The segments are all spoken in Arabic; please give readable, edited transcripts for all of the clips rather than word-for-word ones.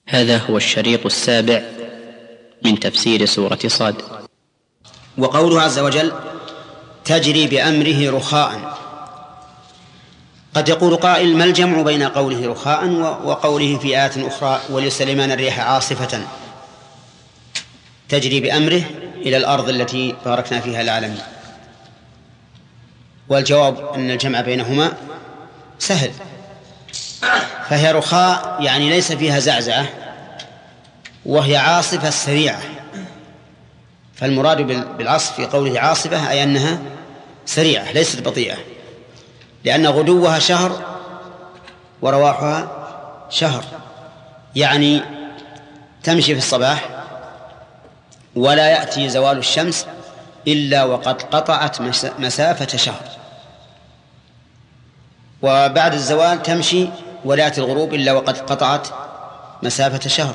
هذا هو الشريط 7 من تفسير سورة صاد. وقوله عز وجل تجري بأمره رخاء. قد يقول قائل: ما الجمع بين قوله رخاء وقوله في آيات أخرى ولسليمان الريح عاصفة تجري بأمره إلى الأرض التي باركنا فيها العالمين؟ والجواب أن الجمع بينهما سهل، فهي رخاء يعني ليس فيها زعزعة، وهي عاصفة سريعة. فالمراد بالعصف في قوله عاصفة أي أنها سريعة ليست بطيئة، لأن غدوها شهر ورواحها شهر، يعني تمشي في الصباح ولا يأتي زوال الشمس إلا وقد قطعت مسافة شهر، وبعد الزوال تمشي ولا يأتي الغروب إلا وقد قطعت مسافة شهر.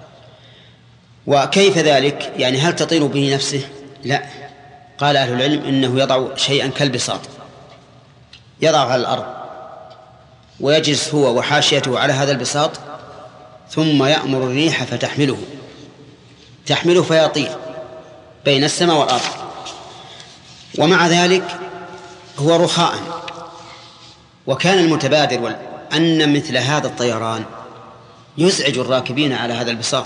وكيف ذلك؟ يعني هل تطير به نفسه؟ لا، قال أهل العلم إنه يضع شيئا كالبساط، يضعه على الأرض ويجلس هو وحاشيته على هذا البساط، ثم يأمر الريح تحمله فيطير بين السماء والأرض. ومع ذلك هو رخاء. وكان المتبادر أن مثل هذا الطيران يزعج الراكبين على هذا البساط،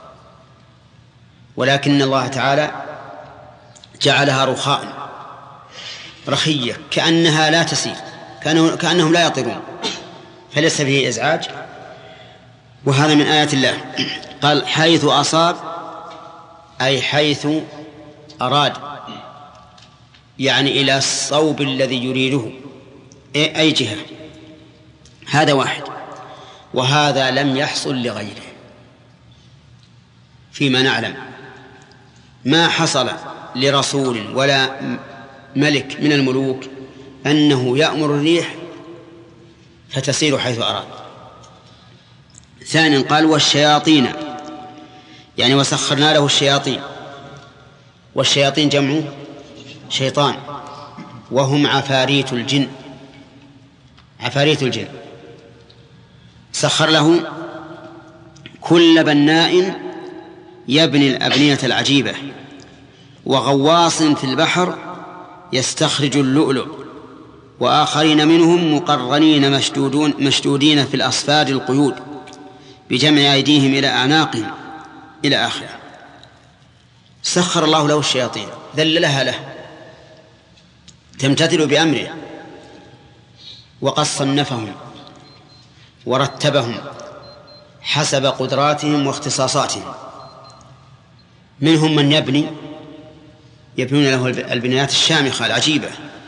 ولكن الله تعالى جعلها رخاء رخية كأنها لا تسير، كأنهم لا يطيرون، فليس فيه إزعاج. وهذا من آيات الله. قال حيث أصاب أي حيث أراد، يعني إلى الصوب الذي يريده، أي جهة. هذا واحد، وهذا لم يحصل لغيره فيما نعلم. ما حصل لرسول ولا ملك من الملوك أنه يأمر الريح فتسير حيث أراد. ثانيا قال والشياطين، يعني وسخرنا له الشياطين، والشياطين جمع شيطان، وهم عفاريت الجن. سخر له كل بناء يبني الأبنية العجيبة، وغواص في البحر يستخرج اللؤلؤ، وآخرين منهم مقرنين مشدودين في الأصفاد القيود بجمع أيديهم إلى أعناقهم إلى آخره. سخر الله له الشياطين، ذللها له تمتثل بأمره، وقد صنفهم ورتبهم حسب قدراتهم واختصاصاتهم. منهم من يبنون له البنايات الشامخة العجيبة،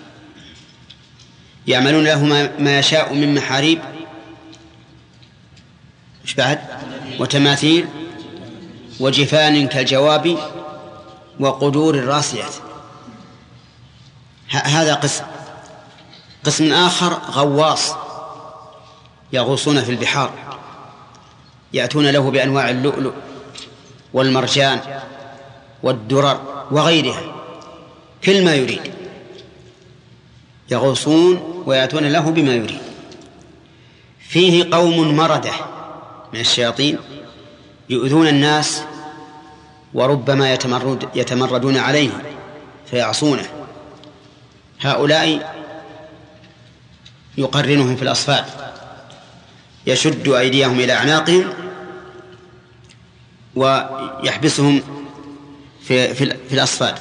يعملون له ما يشاء من محاريب وتماثيل وجفان كالجواب وقدور الراسيات. هذا قسم آخر غواص يغوصون في البحار، يأتون له بأنواع اللؤلؤ والمرجان والدرر وغيرها، كل ما يريد يغوصون ويأتون له بما يريد. فيه قوم مردة من الشياطين يؤذون الناس، وربما يتمردون عليه فيعصونه. هؤلاء يقرنهم في الأصفاد، يشد أيديهم إلى أعناقهم ويحبسهم في الأصفاد.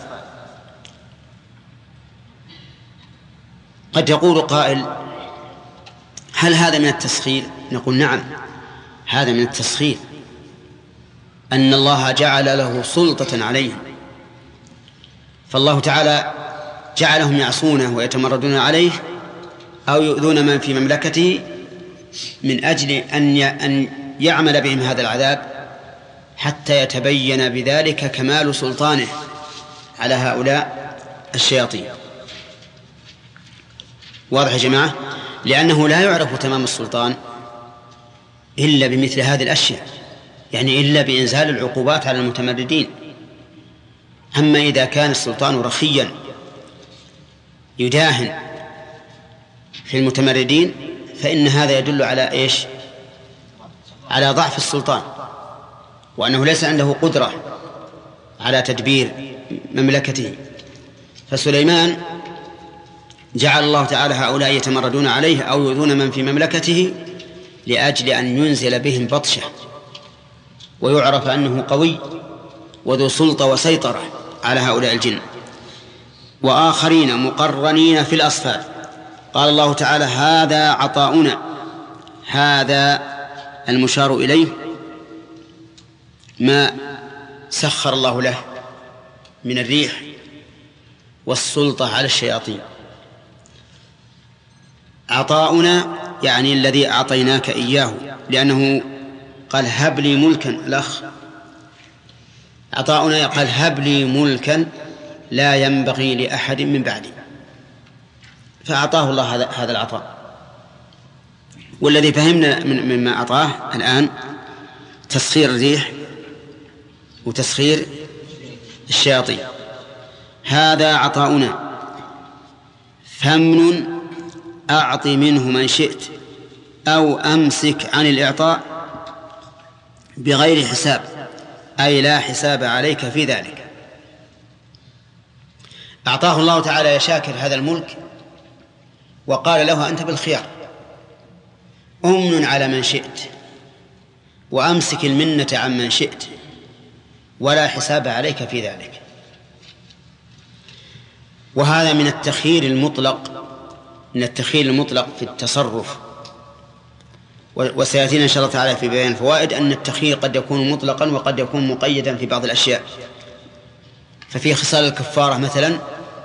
قد يقول قائل: هل هذا من التسخير؟ نقول نعم، هذا من التسخير، أن الله جعل له سلطة عليهم، فالله تعالى جعلهم يعصونه ويتمردون عليه أو يؤذون من في مملكته من أجل أن يعمل بهم هذا العذاب، حتى يتبين بذلك كمال سلطانه على هؤلاء الشياطين. واضح يا جماعة؟ لأنه لا يعرف تمام السلطان إلا بمثل هذه الأشياء، يعني إلا بإنزال العقوبات على المتمردين. أما إذا كان السلطان رخيا يداهن في المتمردين فإن هذا يدل على إيش؟ على ضعف السلطان وأنه ليس عنده قدرة على تدبير مملكته. فسليمان جعل الله تعالى هؤلاء يتمردون عليه أو يؤذون من في مملكته لأجل أن ينزل بهم بطشة ويعرف أنه قوي وذو سلطة وسيطرة على هؤلاء الجن. وآخرين مقرنين في الأصفاد. قال الله تعالى هذا عطاؤنا. هذا المشار إليه ما سخر الله له من الريح والسلطة على الشياطين. عطاؤنا يعني الذي أعطيناك إياه، لأنه قال هب لي ملكا. الأخ عطاؤنا قال هب لي ملكا لا ينبغي لأحد من بعدي، فأعطاه الله هذا العطاء. والذي فهمنا مما أعطاه الآن تسخير الريح وتسخير الشياطين. هذا عطاؤنا فامنن أعط منه من شئت أو أمسك عن الإعطاء بغير حساب، أي لا حساب عليك في ذلك. أعطاه الله تعالى يا شاكر هذا الملك وقال له أنت بالخيار، أمن على من شئت وأمسك المنة عن من شئت ولا حساب عليك في ذلك. وهذا من التخيير المطلق، من التخيير المطلق في التصرف. وسيأتينا إن شاء الله تعالى في بيان الفوائد أن التخيير قد يكون مطلقا وقد يكون مقيدا في بعض الأشياء. ففي خصال الكفارة مثلا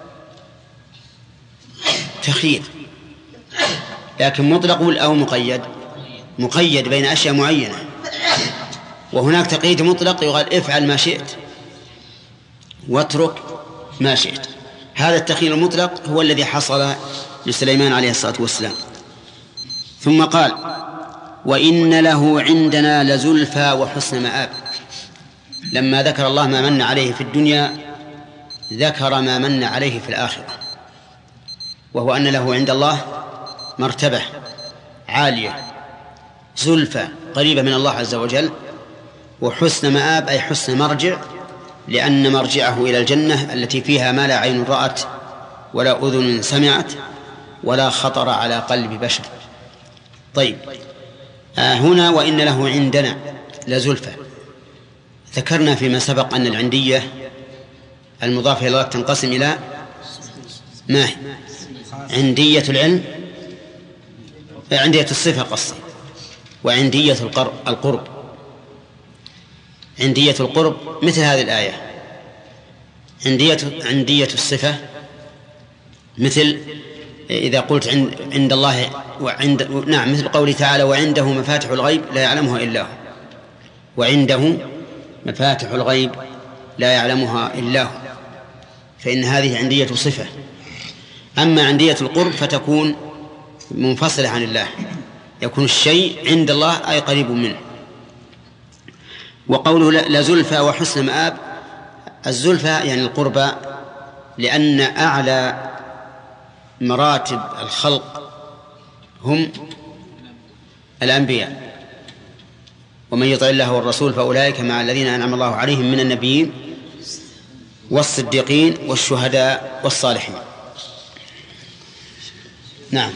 تخيير، لكن مطلق أو مقيد؟ مقيد بين أشياء معينة. وهناك تقييد مطلق يقال افعل ما شئت واترك ما شئت. هذا التخيير المطلق هو الذي حصل لسليمان عليه الصلاة والسلام. ثم قال وإن له عندنا لزلفى وحسن مآب. لما ذكر الله ما من عليه في الدنيا ذكر ما من عليه في الآخرة، وهو أن له عند الله مرتبة عالية زلفى قريبة من الله عز وجل، وحسن مآب أي حسن مرجع، لأن مرجعه إلى الجنة التي فيها ما لا عين رأت ولا أذن سمعت ولا خطر على قلب بشر. طيب هنا وإن له عندنا لزلفى. ذكرنا فيما سبق أن العندية المضافة إلى الله تنقسم إلى ما هي؟ عندية العلم، عندية الصفة قصدي، وعندية القرب. عندية القرب مثل هذه الآية. عندية الصفة مثل إذا قلت عند الله نعم، مثل قوله تعالى وعنده مفاتح الغيب لا يعلمها إلا هو. وعنده مفاتح الغيب لا يعلمها إلا هو، فإن هذه عندية صفة. أما عندية القرب فتكون منفصلة عن الله، يكون الشيء عند الله أي قريب منه. وقوله لزلفى وحسن مآب، الزلفى يعني القربى، لأن أعلى مراتب الخلق هم الأنبياء، ومن يطع الله والرسول فأولئك مع الذين أنعم الله عليهم من النبيين والصديقين والشهداء والصالحين. نعم.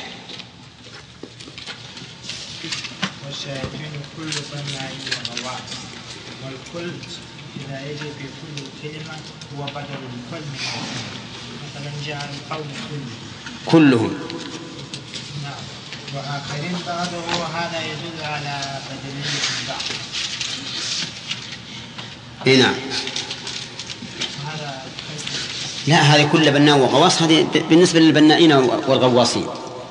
والشياطين كل بناء وغواص، والكل إذا يجي في كل كلمة هو بدل الكل من مثلا جاء القول كلهم. نعم. وآخرين بعضه هذا يدل على بدلية البعض. نعم. لا، هذه كل بناء وغواص هذه بالنسبة للبنائين والغواصين،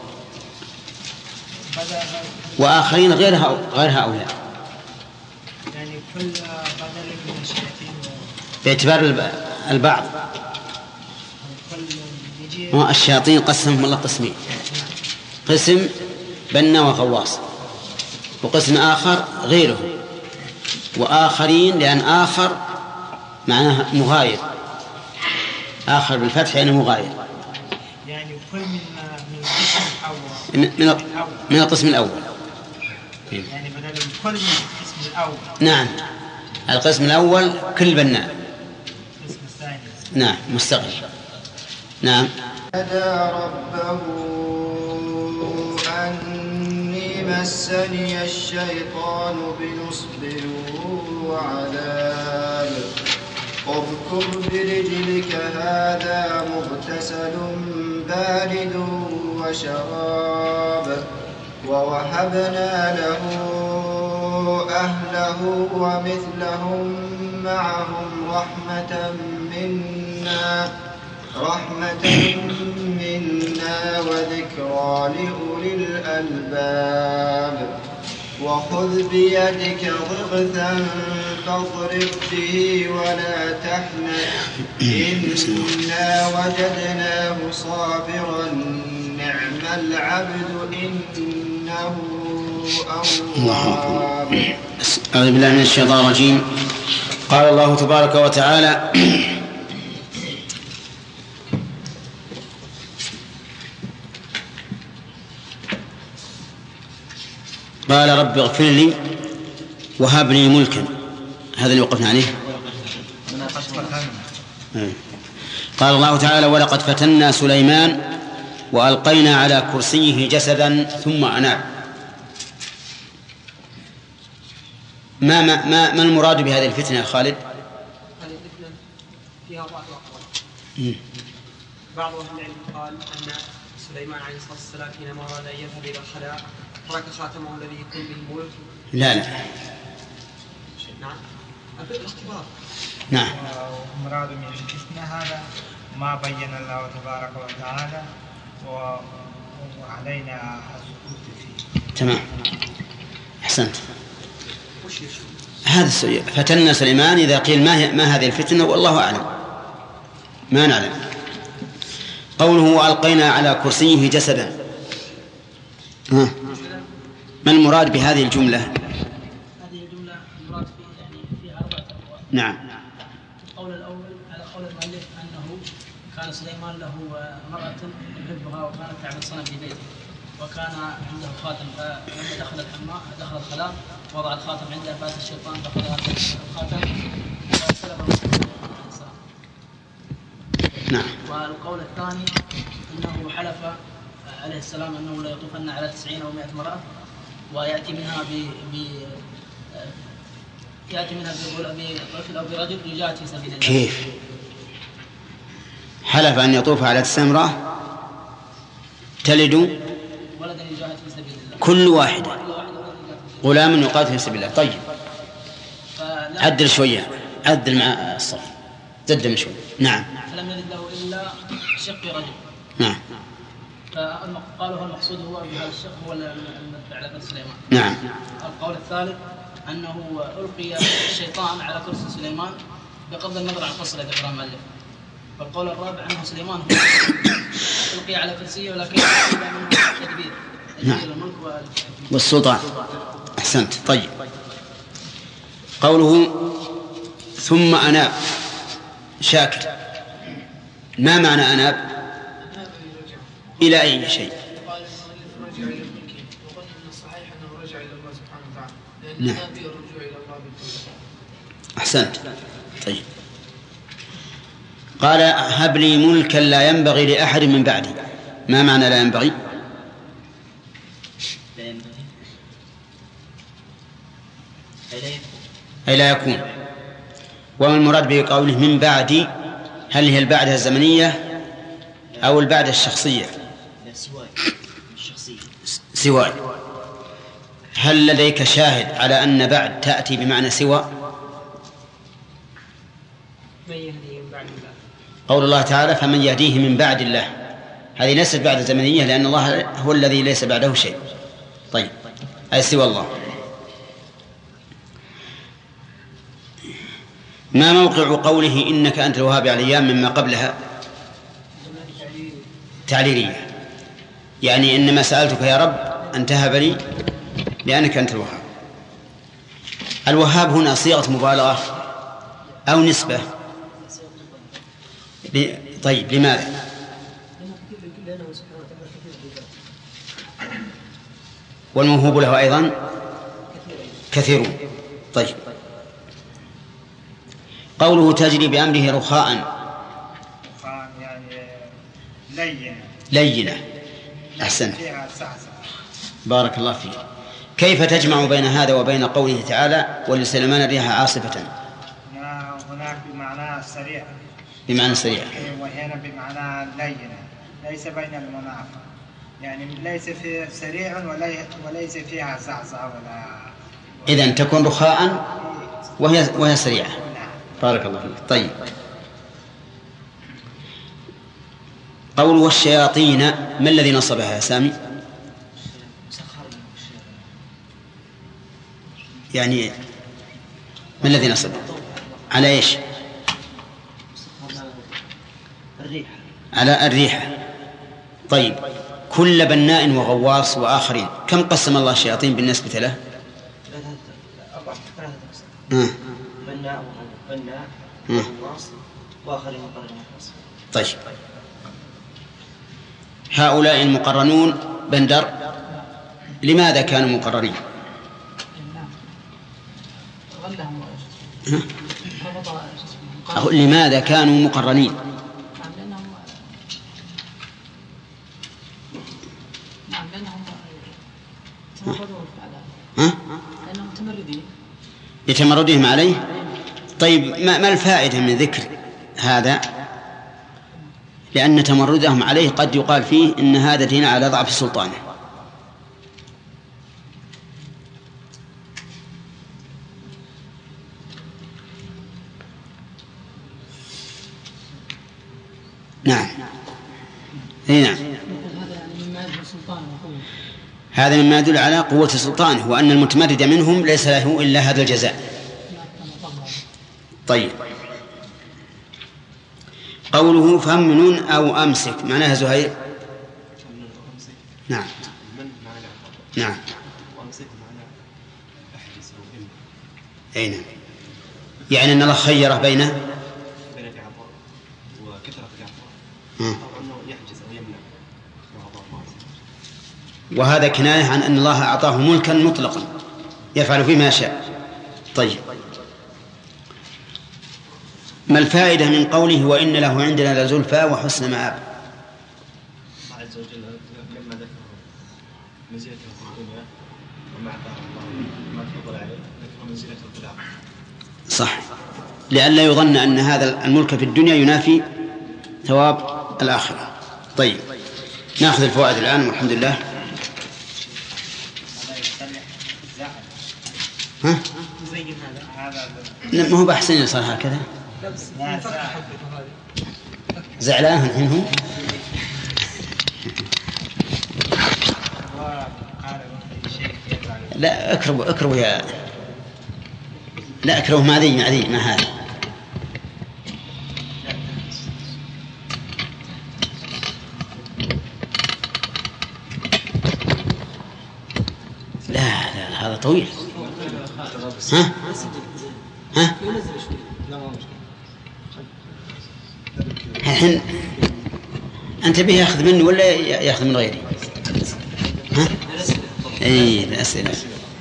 وآخرين غير هؤلاء. يعني كل بدل من الشياطين باعتبار البعض. الشياطين قسمهم الله قسمين، قسم بنا وغواص، وقسم آخر غيره، وآخرين لأن آخر معناه مغاير، آخر بالفتح يعني مغاير، يعني كل من القسم الأول من القسم الأول، يعني بدل كل من القسم الأول. نعم. القسم الأول كل بناء. القسم الثاني نعم مستقل. نعم. نادى ربه أني مسني الشيطان بنصب وعذاب اركض برجلك هذا مغتسل بارد وشراب ووهبنا له أهله ومثلهم معهم رحمة منا وذكرى لأولي الألباب وخذ بيدك ضغثا فاضرب به ولا تحنث إنا وجدناه صابرا نعم العبد إنه أواب. أعوذ بالله من الشيطان الرجيم. قال الله تبارك وتعالى: قال رب اغفر لي وهب لي ملكا. هذا اللي وقفنا عليه. قال الله تعالى: ولقد فتنا سليمان وألقينا على كرسيه جسدا ثم أناب. ما المراد بهذه الفتنة يا خالد؟ هذه الفتنة فيها بعض الأقوال. بعض أهل العلم قال أن سليمان عليه الصلاة والسلام حينما أراد أن يذهب إلى الخلاء ترك خاتمه الذي يكون به الملك. لا. نعم. الاختبار. نعم. ومراد من الفتنة هذا ما بين الله تبارك وتعالى وعلينا السكوت فيه. تمام. أحسنت. هذا السؤال فتنا سليمان. إذا قيل ما هذه الفتنة والله أعلم ما نعلم. قوله وألقينا على كرسيه جسدا، ما المراد بهذه الجملة؟ هذه الجملة المراد فيها أربعة أقوال. نعم. القول الأول على قول المؤلف أنه كان سليمان له امرأة يحبها وكانت تعبد صنم في بيته وكان عنده خاتم، فلما دخل الخلاء وضع الخاتم عنده فات الشيطان فأخذ الخاتم وسلبه الإنسان. نعم. والقول الثاني أنه حلف عليه السلام أنه لا يطوفن على 90 أو 100 امرأة ويأتي منها بطفل أو برجل يجاهد في سبيل الله. كيف حلف أن يطوف على 9 امرأة تلد ولدا يجاهد في سبيل الله كل واحد غلام يقاتل في سبيل الله. طيب عدل شوية، عدل مع الصف، زدم شوية. نعم. فلم يلد له إلا شق رجل. نعم. فقالوا المقصود هو بهذا الشق هو المتبع على كرسي سليمان. نعم. القول الثالث أنه ألقي الشيطان على كرسي سليمان بغض النظر عن قصر ذكر المؤلف. والقول الرابع أنه سليمان ألقي على كرسيه ولكن منه تدبير الملك والسلطان. أحسنت. طيب قوله ثم أناب شاكر، ما معنى أناب؟ إلى أي شيء؟ قال رجع إلى الملك وقال إن الصحيح أنه رجع إلى الله سبحانه وتعالى لأن نعم. النبي الرجوع إلى الله بالتوبة. أحسنت. طيب قال هب لي ملكا لا ينبغي لأحد من بعدي. ما معنى لا ينبغي؟ أي لا يكون. وما المراد بقوله من بعدي؟ هل هي البعدة الزمنية أو البعدة الشخصية؟ سواء. هل لديك شاهد على أن بعد تأتي بمعنى سوى؟ قول الله تعالى فمن يهديه من بعد الله، هذه ليست بعد زمنية لأن الله هو الذي ليس بعده شيء. طيب أي سوى الله. ما موقع قوله إنك أنت الوهاب على الأيام مما قبلها؟ تعليلية، يعني إنما سألتك يا رب أن تهب لي لأنك أنت الوهاب. الوهاب هنا صيغة مبالغة أو نسبة؟ طيب لماذا؟ والموهوب له أيضا كثيرون. طيب قوله تجري بأمره رخاء يعني لينة. أحسنت، بارك الله فيك. كيف تجمع بين هذا وبين قوله تعالى ولسليمان الريح عاصفة؟ هناك بمعنى سريع، بمعنى سريع، وهنا بمعنى لينة، ليس بين المنافق، يعني ليس في سريع وليس فيها زعزعة ولا. إذن تكون رخاء وهي سريعة. بارك الله فيك. طيب، قوله والشياطين ما الذي نصبها يا سامي؟ يعني ما الذي نصبها على إيش؟ على الريحة. طيب، كل بناء وغواص وآخرين كم قسم الله الشياطين بالنسبة له؟ بناء وغواص وآخرين مقرنين. طيب، هؤلاء المقرنون بندر لماذا كانوا مقررين؟ لماذا كانوا مقرنين؟ لتمردهم عليه. طيب، ما الفائدة من ذكر هذا؟ لأن تمردهم عليه قد يقال فيه إن هذا دين على ضعف سلطانه. نعم، نعم، هذا مما يدل على قوة سلطانه وأن المتمرد منهم ليس له إلا هذا الجزاء. طيب، قوله فمن أو أمسك معناها زهير. نعم، نعم، أين يعني أن الله خيره بينه وهذا كناية عن أن الله أعطاه ملكا مطلقا يفعل فيه ما شاء. طيب، ما الفائدة من قوله وإن له عندنا لزلفى وحسن مآب؟ الله عز وجل لما ذكر منزلته في الدنيا وما أعطاه الله ما تفضل عليه ذكر منزلته في الآخرة. صح، لئلا يظن أن هذا الملك في الدنيا ينافي ثواب الآخرة. طيب، نأخذ الفوائد الآن والحمد لله. ها؟ ما هو بأحسن يصير هكذا زعلان الحين هم. لا اكرهوا يا لا اكرهوا ما ذي ما هذا. لا هذا طويل. ها الحين أنت به يأخذ مني ولا يأخذ من غيري؟ ها؟ أي الأسئلة.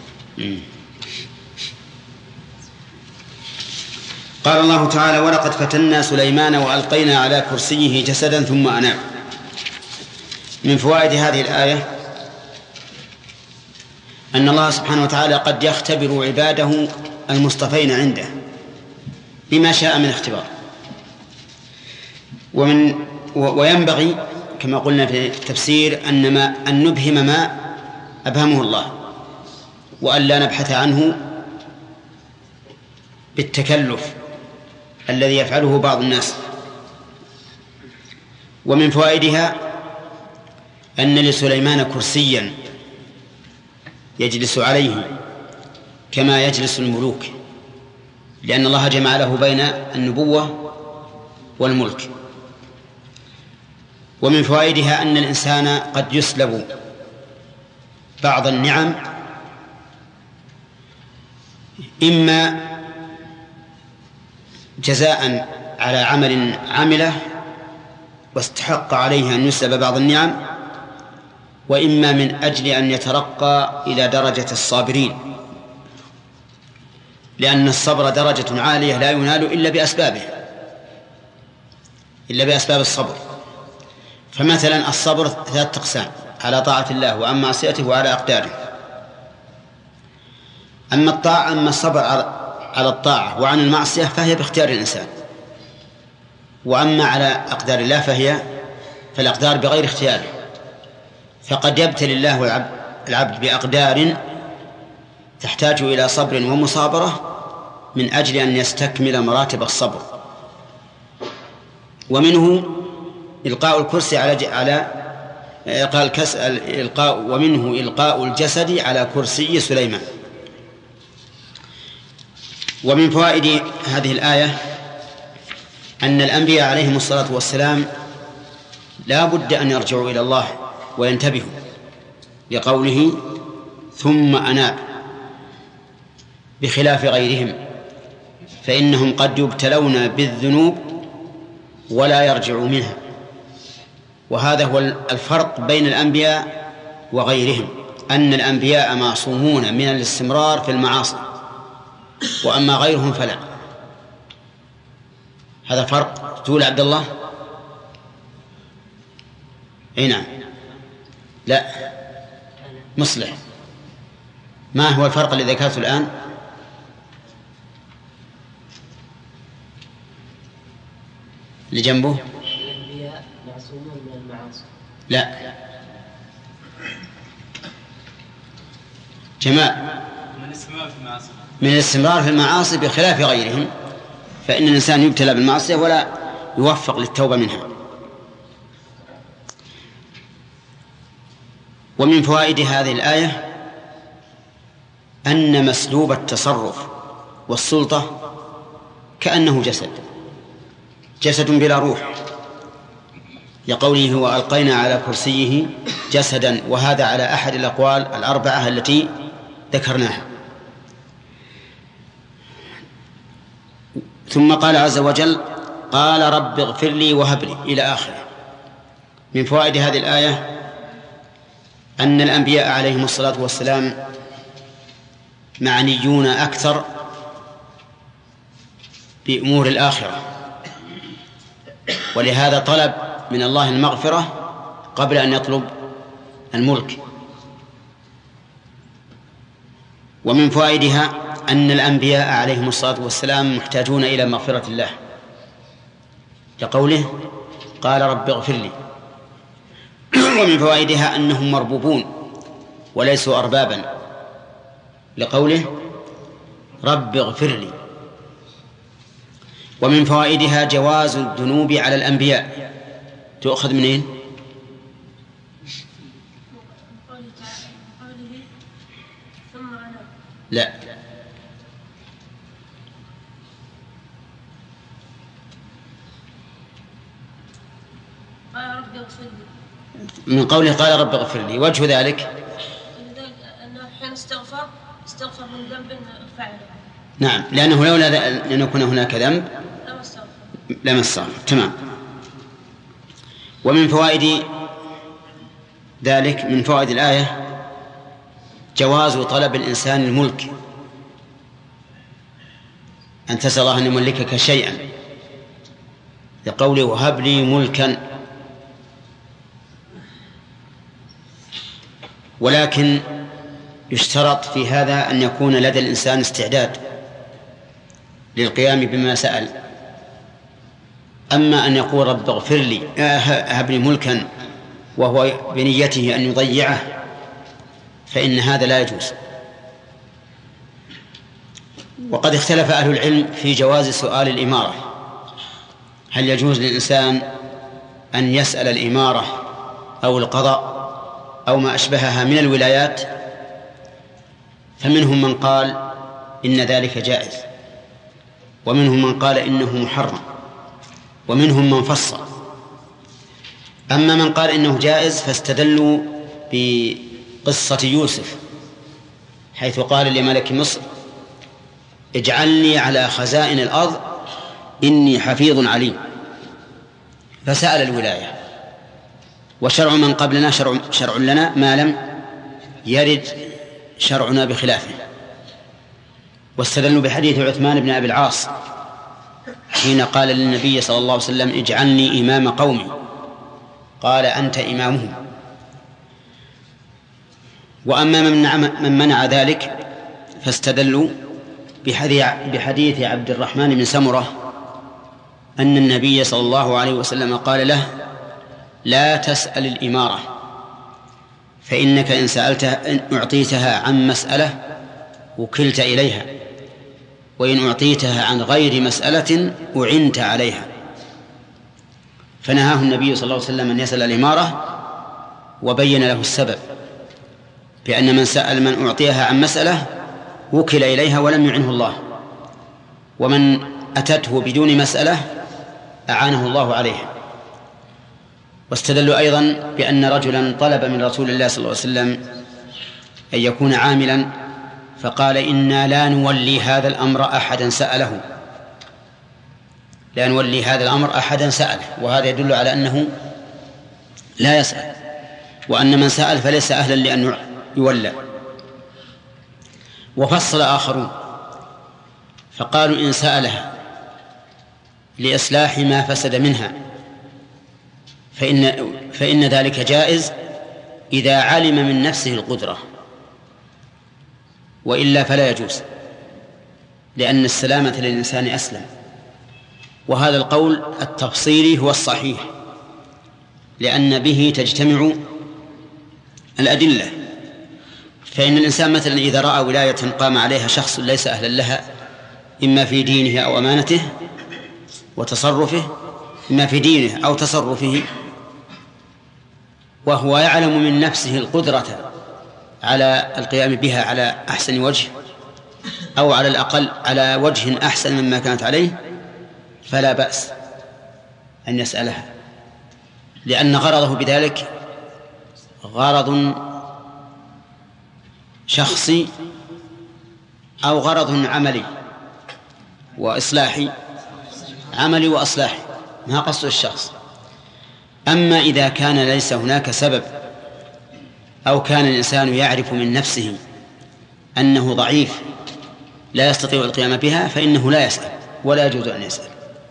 قال الله تعالى ولقد فتنا سليمان وألقينا على كرسيه جسدا ثم أناب. من فوائد هذه الآية أن الله سبحانه وتعالى قد يختبر عباده المصطفين عنده بما شاء من اختبار، وينبغي كما قلنا في التفسير أن نبهم ما أبهمه الله وأن لا نبحث عنه بالتكلف الذي يفعله بعض الناس. ومن فوائدها أن لسليمان كرسيا يجلس عليه كما يجلس الملوك، لأن الله جمع له بين النبوة والملك. ومن فوائدها أن الإنسان قد يسلب بعض النعم إما جزاء على عمل عمله واستحق عليه أن يسلب بعض النعم، وإما من أجل أن يترقى إلى درجة الصابرين. لأن الصبر درجة عالية لا ينال إلا بأسبابه، إلا بأسباب الصبر. فمثلا الصبر 3 أقسام: على طاعة الله وعن معصيته وعلى أقداره. أما الصبر على الطاعة وعن المعصية فهي باختيار الإنسان، وأما على أقدار الله فالأقدار بغير اختياره. فقد يبتلي الله العبد بأقدار تحتاج إلى صبر ومصابرة من أجل أن يستكمل مراتب الصبر. ومنه إلقاء الكرسي ومنه إلقاء الجسد على كرسي سليمان. ومن فوائد هذه الآية أن الأنبياء عليهم الصلاة والسلام لا بد أن يرجعوا إلى الله وينتبهوا، لقوله ثم أناب، بخلاف غيرهم فإنهم قد يبتلون بالذنوب ولا يرجعوا منها. وهذا هو الفرق بين الأنبياء وغيرهم، أن الأنبياء معصومون من الاستمرار في المعاصي، وأما غيرهم فلا. هذا فرق. تقول عبد الله؟ أي نعم. لا، مصلح. ما هو الفرق الذي ذكرته الآن؟ اللي جنبه؟ الأنبياء معصومون من المعاصي. لا، جماعة من الاستمرار في المعاصي بخلاف غيرهم، فإن الإنسان يبتلى بالمعصية ولا يوفق للتوبة منها. ومن فوائد هذه الآية أن مسلوب التصرف والسلطة كأنه جسد بلا روح، لقوله وألقينا على كرسيه جسدا، وهذا على أحد الأقوال 4 التي ذكرناها. ثم قال عز وجل قال رب اغفر لي وهب لي إلى آخره. من فوائد هذه الآية أن الأنبياء عليهم الصلاة والسلام معنيون أكثر بأمور الآخرة، ولهذا طلب من الله المغفرة قبل أن يطلب الملك. ومن فوائدها أن الأنبياء عليهم الصلاة والسلام محتاجون إلى مغفرة الله، كقوله قال رب اغفر لي. ومن فوائدها أنهم مربوبون وليسوا أربابا، لقوله رب اغفر لي. ومن فوائدها جواز الذنوب على الأنبياء. تؤخذ منين؟ لا، من قوله قال رب اغفر لي. وجه ذلك أنه حين استغفر من ذنب فعله. نعم، لأنه لولا أن يكون هناك ذنب لما استغفر. تمام. ومن فوائد ذلك، من فوائد الآية جواز طلب الإنسان الملك، أن تسأل الله أن يملكك شيئا، لقوله وهب لي ملكا. ولكن يشترط في هذا أن يكون لدى الإنسان استعداد للقيام بما سأل. أما أن يقول رب اغفر لي هب لي ملكا وهو بنيته أن يضيعه فإن هذا لا يجوز. وقد اختلف أهل العلم في جواز سؤال الإمارة، هل يجوز للإنسان أن يسأل الإمارة أو القضاء أو ما أشبهها من الولايات؟ فمنهم من قال إن ذلك جائز، ومنهم من قال إنه محرم، ومنهم من فصل. أما من قال إنه جائز فاستدلوا بقصة يوسف، حيث قال لملك مصر اجعلني على خزائن الأرض إني حفيظ عليم، فسأل الولاية. وشرع من قبلنا شرع لنا ما لم يرد شرعنا بخلافه. واستدلوا بحديث عثمان بن أبي العاص حين قال للنبي صلى الله عليه وسلم اجعلني إمام قومي، قال أنت إمامهم. وأما من منع ذلك فاستدلوا بحديث عبد الرحمن بن سمرة أن النبي صلى الله عليه وسلم قال له لا تسأل الإمارة، فإنك إن أعطيتها عن مسألة وكلت إليها، وإن أعطيتها عن غير مسألة أعنت عليها. فنهاه النبي صلى الله عليه وسلم أن يسأل الإمارة، وبين له السبب بأن من سأل من أعطيها عن مسألة وكل إليها ولم يعنه الله، ومن أتته بدون مسألة أعانه الله عليها. واستدلوا أيضا بأن رجلا طلب من رسول الله صلى الله عليه وسلم أن يكون عاملا، فقال إنا لا نولي هذا الأمر أحدا سأله، لا نولي هذا الأمر أحدا سأله، وهذا يدل على أنه لا يسأل، وأن من سأل فليس أهلا لأن يولى. وفصل آخرون فقالوا إن سألها لإصلاح ما فسد منها فإن ذلك جائز إذا علم من نفسه القدرة، وإلا فلا يجوز، لأن السلامة للإنسان أسلم. وهذا القول التفصيلي هو الصحيح، لأن به تجتمع الأدلة. فإن الإنسان مثلا إذا رأى ولاية قام عليها شخص ليس أهلا لها، إما في دينه أو أمانته وتصرفه، إما في دينه أو تصرفه، وهو يعلم من نفسه القدرة على القيام بها على أحسن وجه، أو على الأقل على وجه أحسن مما كانت عليه، فلا بأس أن يسألها، لأن غرضه بذلك غرض شخصي أو غرض عملي وإصلاحي، عملي وإصلاحي، ما قصد الشخص. أما إذا كان ليس هناك سبب، أو كان الإنسان يعرف من نفسه أنه ضعيف لا يستطيع القيام بها، فإنه لا يسأل ولا يجوز أن يسأل.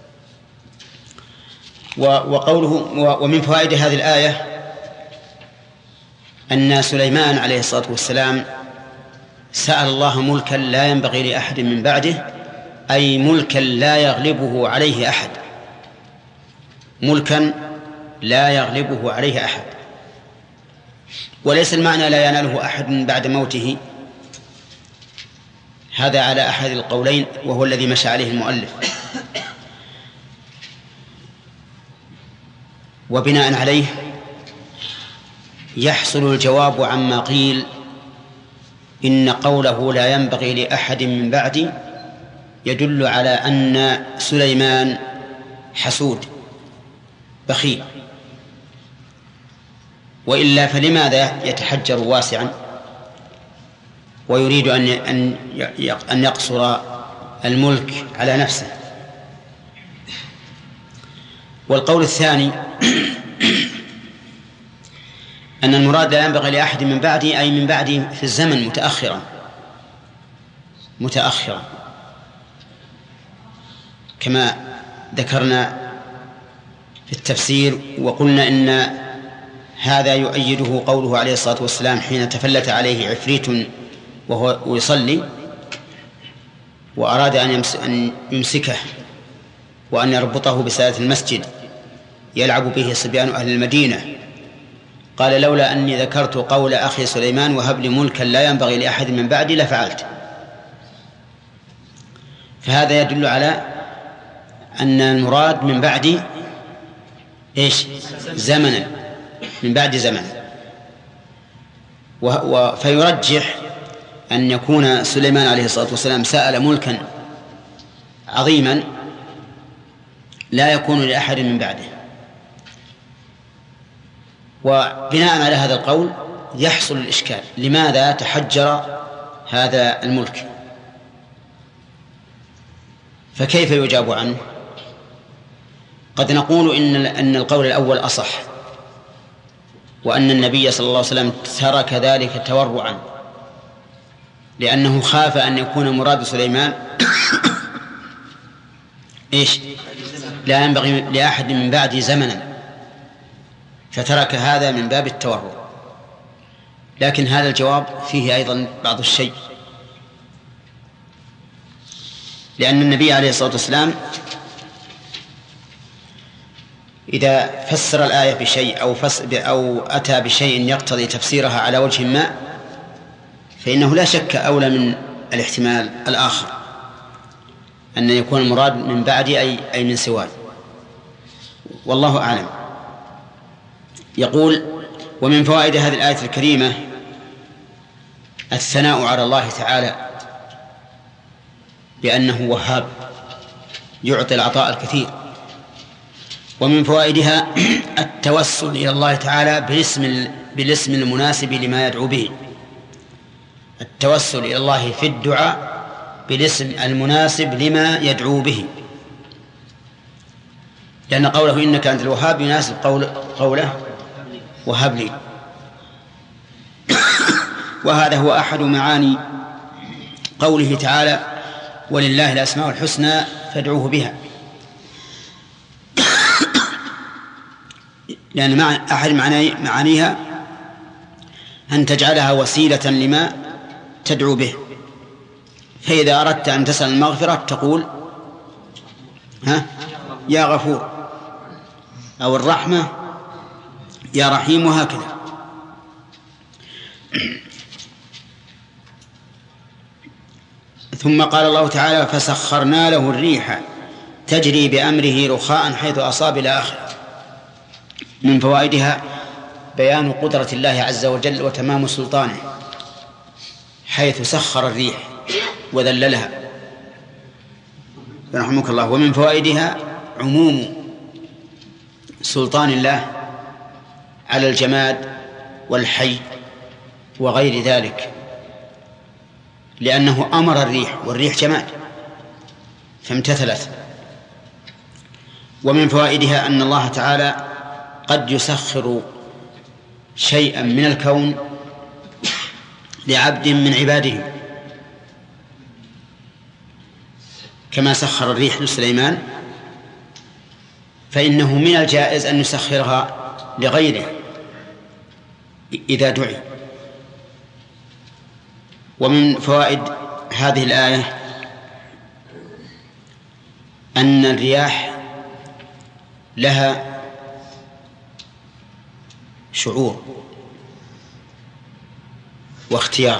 وقوله ومن فوائد هذه الآية أن سليمان عليه الصلاة والسلام سأل الله ملكا لا ينبغي لأحد من بعده، أي ملكا لا يغلبه عليه أحد، ملكا لا يغلبه عليه أحد. وليس المعنى لا يناله أحد بعد موته، هذا على أحد القولين وهو الذي مشى عليه المؤلف. وبناء عليه يحصل الجواب عما قيل إن قوله لا ينبغي لأحد من بعدي يدل على أن سليمان حسود بخيل، وإلا فلماذا يتحجر واسعا ويريد أن يقصر الملك على نفسه؟ والقول الثاني أن المراد لا ينبغي لأحد من بعدي، أي من بعدي في الزمن متأخرا كما ذكرنا في التفسير. وقلنا إن هذا يؤيده قوله عليه الصلاة والسلام حين تفلت عليه عفريت وهو يصلي وأراد أن يمسكه وأن يربطه بسالة المسجد يلعب به صبيان أهل المدينة، قال لولا أني ذكرت قول أخي سليمان وهب لي ملكا لا ينبغي لأحد من بعدي لفعلت. فهذا يدل على أن المراد من بعد زمنا، من بعد زمن. فيرجح أن يكون سليمان عليه الصلاة والسلام سأل ملكا عظيما لا يكون لأحد من بعده. وبناء على هذا القول يحصل الإشكال، لماذا تحجر هذا الملك؟ فكيف يجاب عنه؟ قد نقول إن القول الأول أصح، وأن النبي صلى الله عليه وسلم ترك ذلك تورعا لأنه خاف أن يكون مراد سليمان إيش؟ لا ينبغي لأحد من بعد زمنا، فترك هذا من باب التورع. لكن هذا الجواب فيه أيضا بعض الشيء، لأن النبي عليه الصلاة والسلام إذا فسر الآية بشيء أو أتى بشيء يقتضي تفسيرها على وجه ما، فإنه لا شك أولى من الاحتمال الآخر أن يكون المراد من بعد أي من سواه، والله أعلم. يقول: ومن فوائد هذه الآية الكريمة الثناء على الله تعالى بأنه وهاب يعطي العطاء الكثير. ومن فوائدها التوسل إلى الله تعالى بالاسم المناسب لما يدعو به، التوسل إلى الله في الدعاء بالاسم المناسب لما يدعو به، لأن قوله إنك أنت الوهاب يناسب قوله وهب لي. وهذا هو أحد معاني قوله تعالى: ولله الأسماء الحسنى فادعوه بها، لأن أحد معانيها أن تجعلها وسيلة لما تدعو به. فإذا أردت أن تسأل المغفرة تقول يا غفور، أو الرحمة يا رحيم، وهكذا. ثم قال الله تعالى: فسخرنا له الريح تجري بأمره رخاء حيث أصاب، إلى آخره. من فوائدها بيان قدرة الله عز وجل وتمام سلطانه، حيث سخر الريح وذللها، رحمك الله. ومن فوائدها عموم سلطان الله على الجماد والحي وغير ذلك، لأنه أمر الريح، والريح جماد فامتثلت. ومن فوائدها أن الله تعالى قد يسخر شيئا من الكون لعبد من عباده، كما سخر الريح لسليمان، فإنه من الجائز أن يسخرها لغيره إذا دعي. ومن فوائد هذه الآية أن الرياح لها شعور واختيار،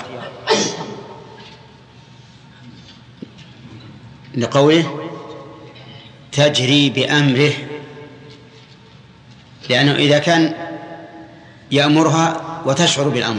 لقوله تجري بأمره، لأنه إذا كان يأمرها وتشعر بالأمر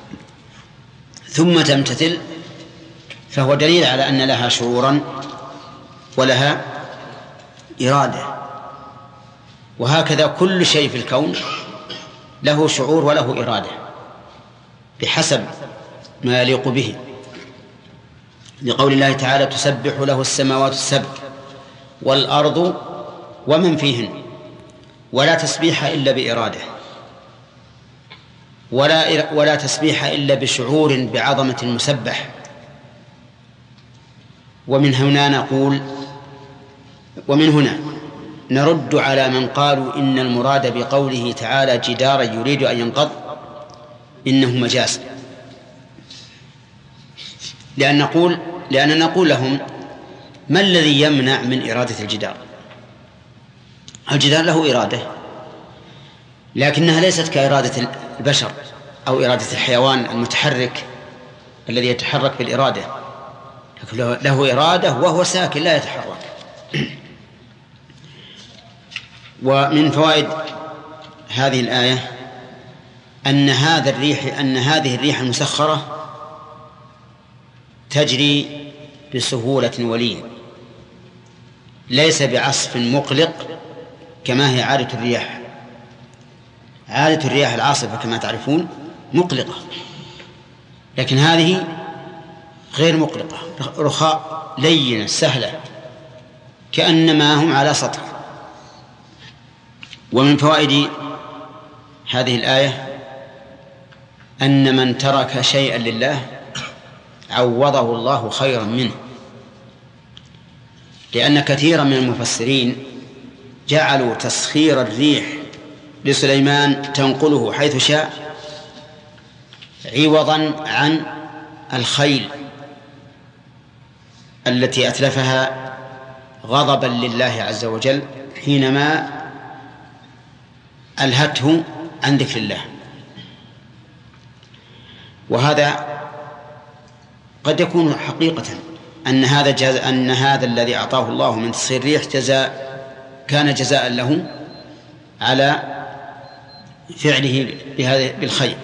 ثم تمتثل فهو دليل على أن لها شعورا ولها إرادة. وهكذا كل شيء في الكون له شعور وله إرادة بحسب ما يليق به، لقول الله تعالى: تسبح له السماوات السبع والأرض ومن فيهن، ولا تسبيح إلا بإرادة، ولا تسبيح إلا بشعور بعظمة المسبح. ومن هنا نرد على من قالوا إن المراد بقوله تعالى جدارا يريد أن ينقض إنه مجاز، لأن نقول لهم: ما الذي يمنع من إرادة الجدار؟ الجدار له إرادة، لكنها ليست كإرادة البشر أو إرادة الحيوان المتحرك الذي يتحرك بالإرادة، له إرادة وهو ساكن لا يتحرك. ومن فوائد هذه الآية أن هذه الريح المسخرة تجري بسهولة ولين، ليس بعصف مقلق كما هي عادة الرياح. عادة الرياح العاصفة كما تعرفون مقلقة، لكن هذه غير مقلقة، رخاء لينة سهلة كأنما هم على سطح. ومن فوائد هذه الآية أن من ترك شيئا لله عوضه الله خيرا منه، لأن كثيرا من المفسرين جعلوا تسخير الريح لسليمان تنقله حيث شاء عوضا عن الخيل التي أتلفها غضبا لله عز وجل حينما ألهته عن ذكر الله. وهذا قد يكون حقيقة أن هذا الذي أعطاه الله من تسخير الريح كان جزاء له على فعله بالخير.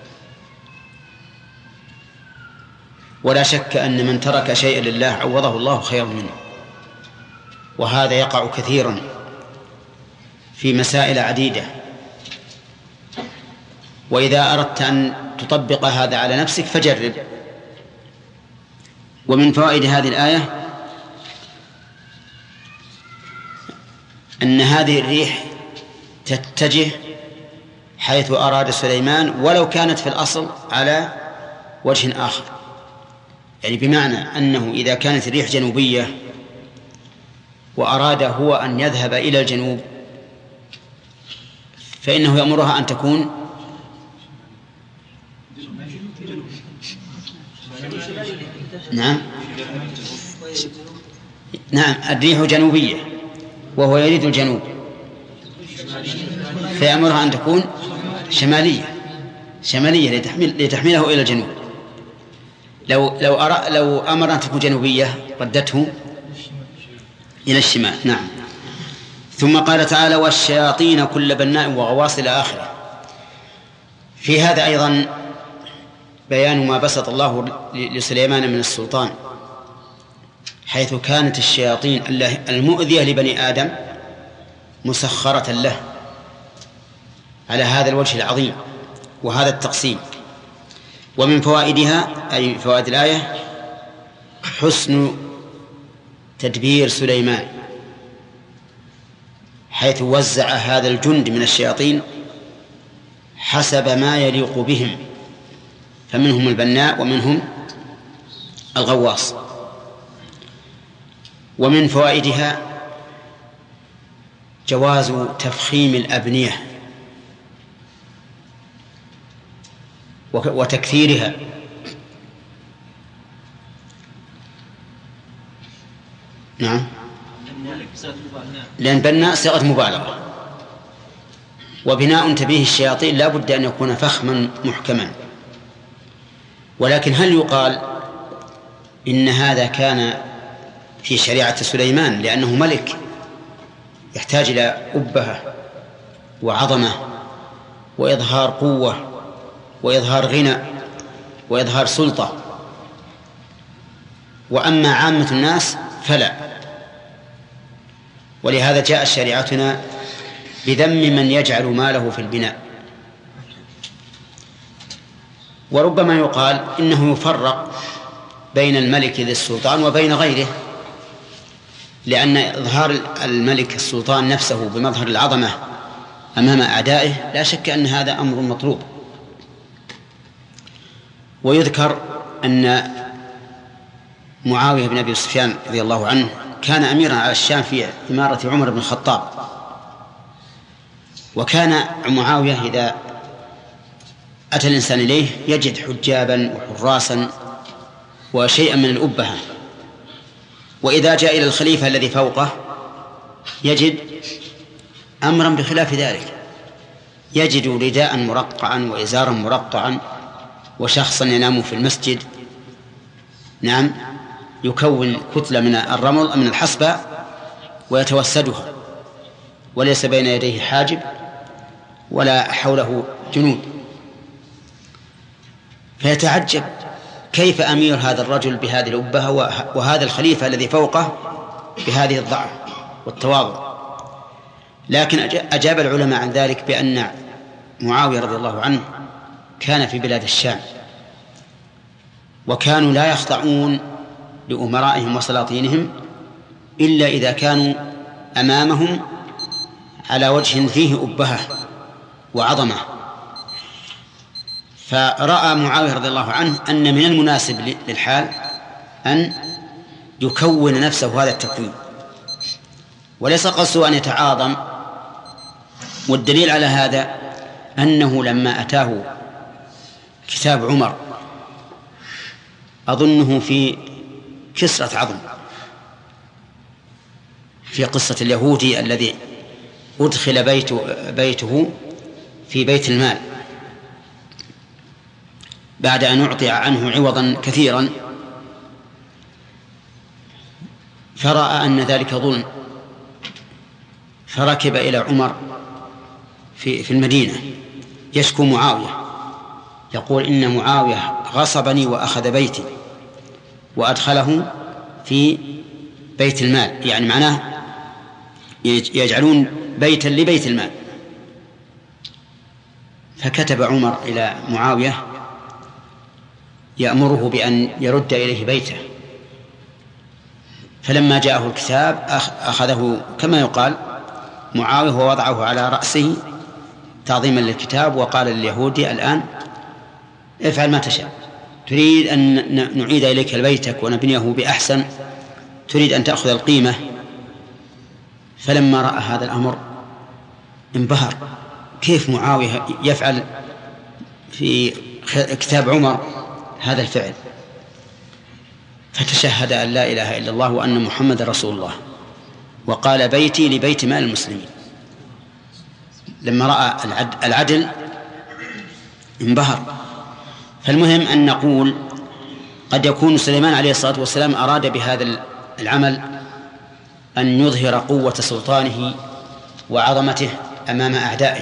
ولا شك أن من ترك شيئا لله عوضه الله خيرا منه، وهذا يقع كثيرا في مسائل عديدة. وإذا أردت أن تطبق هذا على نفسك فجرب. ومن فوائد هذه الآية أن هذه الريح تتجه حيث أراد سليمان ولو كانت في الأصل على وجه آخر، يعني بمعنى أنه إذا كانت الريح جنوبية وأراد هو أن يذهب إلى الجنوب فإنه يأمرها أن تكون نعم الريح جنوبية وهو يريد الجنوب، فيأمرها أن تكون شمالية لتحمله إلى الجنوب. لو أمر أن تكون جنوبية ردته إلى الشمال. نعم. ثم قال تعالى: والشياطين كل بناء وغواص إلى آخره. في هذا أيضا بيان ما بسط الله لسليمان من السلطان، حيث كانت الشياطين المؤذية لبني آدم مسخرة له على هذا الوجه العظيم وهذا التقسيم. ومن فوائدها أي فوائد الآية حسن تدبير سليمان، حيث وزع هذا الجند من الشياطين حسب ما يليق بهم، فمنهم البناء ومنهم الغواص. ومن فوائدها جواز تفخيم الأبنية وتكثيرها، نعم، لأن بناء صيغة مبالغة، وبناء تبيه الشياطين لا بد أن يكون فخما محكما. ولكن هل يقال إن هذا كان في شريعة سليمان لأنه ملك يحتاج إلى أبهة وعظمة وإظهار قوة وإظهار غنى وإظهار سلطة، وأما عامة الناس فلا؟ ولهذا جاء شريعتنا بذم من يجعل ماله في البناء. وربما يقال إنه يفرق بين الملك ذي السلطان وبين غيره، لأن إظهار الملك السلطان نفسه بمظهر العظمة أمام أعدائه لا شك أن هذا أمر مطلوب. ويذكر أن معاوية بن أبي سفيان رضي الله عنه كان أميرا على الشام في إمارة عمر بن الخطاب، وكان معاوية إذا أتى الإنسان إليه يجد حجابا وحراسا وشيئا من الأبهة، وإذا جاء إلى الخليفة الذي فوقه يجد أمرا بخلاف ذلك، يجد رداء مرقعا وإزارا مرقعا وشخصا ينام في المسجد، نعم، يكون كتلة من الرمل من الحصبة ويتوسدها، وليس بين يديه حاجب ولا حوله جنود، فيتعجب كيف أمير هذا الرجل بهذه الأبهة وهذا الخليفة الذي فوقه بهذه الضعف والتواضع. لكن أجاب العلماء عن ذلك بأن معاوية رضي الله عنه كان في بلاد الشام، وكانوا لا يخضعون لأمرائهم وسلاطينهم إلا إذا كانوا أمامهم على وجه فيه أبهة وعظمة، فرأى معاوية رضي الله عنه أن من المناسب للحال أن يكون نفسه هذا التكوين، وليس قصده أن يتعاظم. والدليل على هذا أنه لما أتاه كتاب عمر أظنه في كسرة عظم في قصة اليهودي الذي أدخل بيته في بيت المال بعد أن أعطي عنه عوضا كثيرا، فرأى أن ذلك ظلم، فركب إلى عمر في المدينة يشكو معاوية، يقول إن معاوية غصبني وأخذ بيتي وأدخله في بيت المال، يعني معناه يجعلون بيتا لبيت المال. فكتب عمر إلى معاوية يأمره بأن يرد إليه بيته، فلما جاءه الكتاب أخذه كما يقال معاوية ووضعه على رأسه تعظيما للكتاب، وقال لليهودي الآن افعل ما تشاء، تريد أن نعيد إليك بيتك ونبنيه بأحسن، تريد أن تأخذ القيمة. فلما رأى هذا الأمر انبهر، كيف معاوية يفعل في كتاب عمر هذا الفعل؟ فتشهد أن لا إله إلا الله وأن محمد رسول الله، وقال بيتي لبيت مال المسلمين. لما رأى العدل انبهر. فالمهم أن نقول قد يكون سليمان عليه الصلاة والسلام أراد بهذا العمل أن يظهر قوة سلطانه وعظمته أمام أعدائه،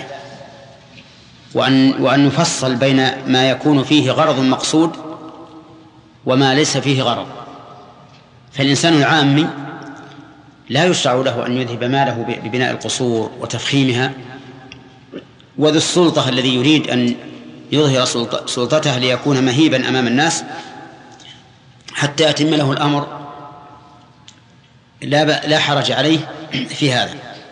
وأن نفصل بين ما يكون فيه غرض مقصود وما ليس فيه غرض. فالإنسان العامي لا يشرع له أن يذهب ماله ببناء القصور وتفخيمها، وذو السلطة الذي يريد أن يظهر سلطته ليكون مهيبا أمام الناس حتى يتم له الأمر لا حرج عليه في هذا.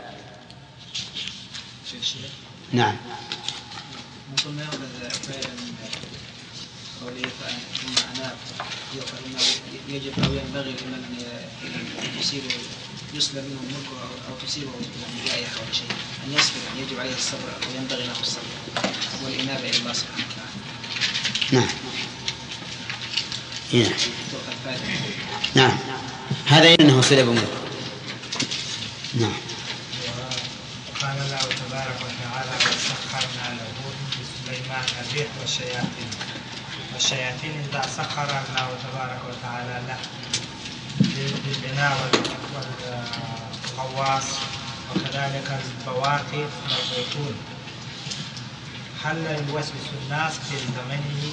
نعم. قلنا هذا فعلا قوله ثم أناب، فإنه يجب أو ينبغي لمن يسلم منه ملكه أو تصيبه جائحة أو شيء أن يصبر، أن يجب عليه الصبر وينبغي له الصبر والإنابة إلى الله سبحانه وتعالى. نعم. نعم. هذا إنه سلب منه. نعم. قال الله تبارك وتعالى وسخرنا له سليمان الريح والشياطين إذا سخر الله تبارك وتعالى له للبناء والغواص وكذلك البواقي والزيتون، هل يوسوس الناس في زمنه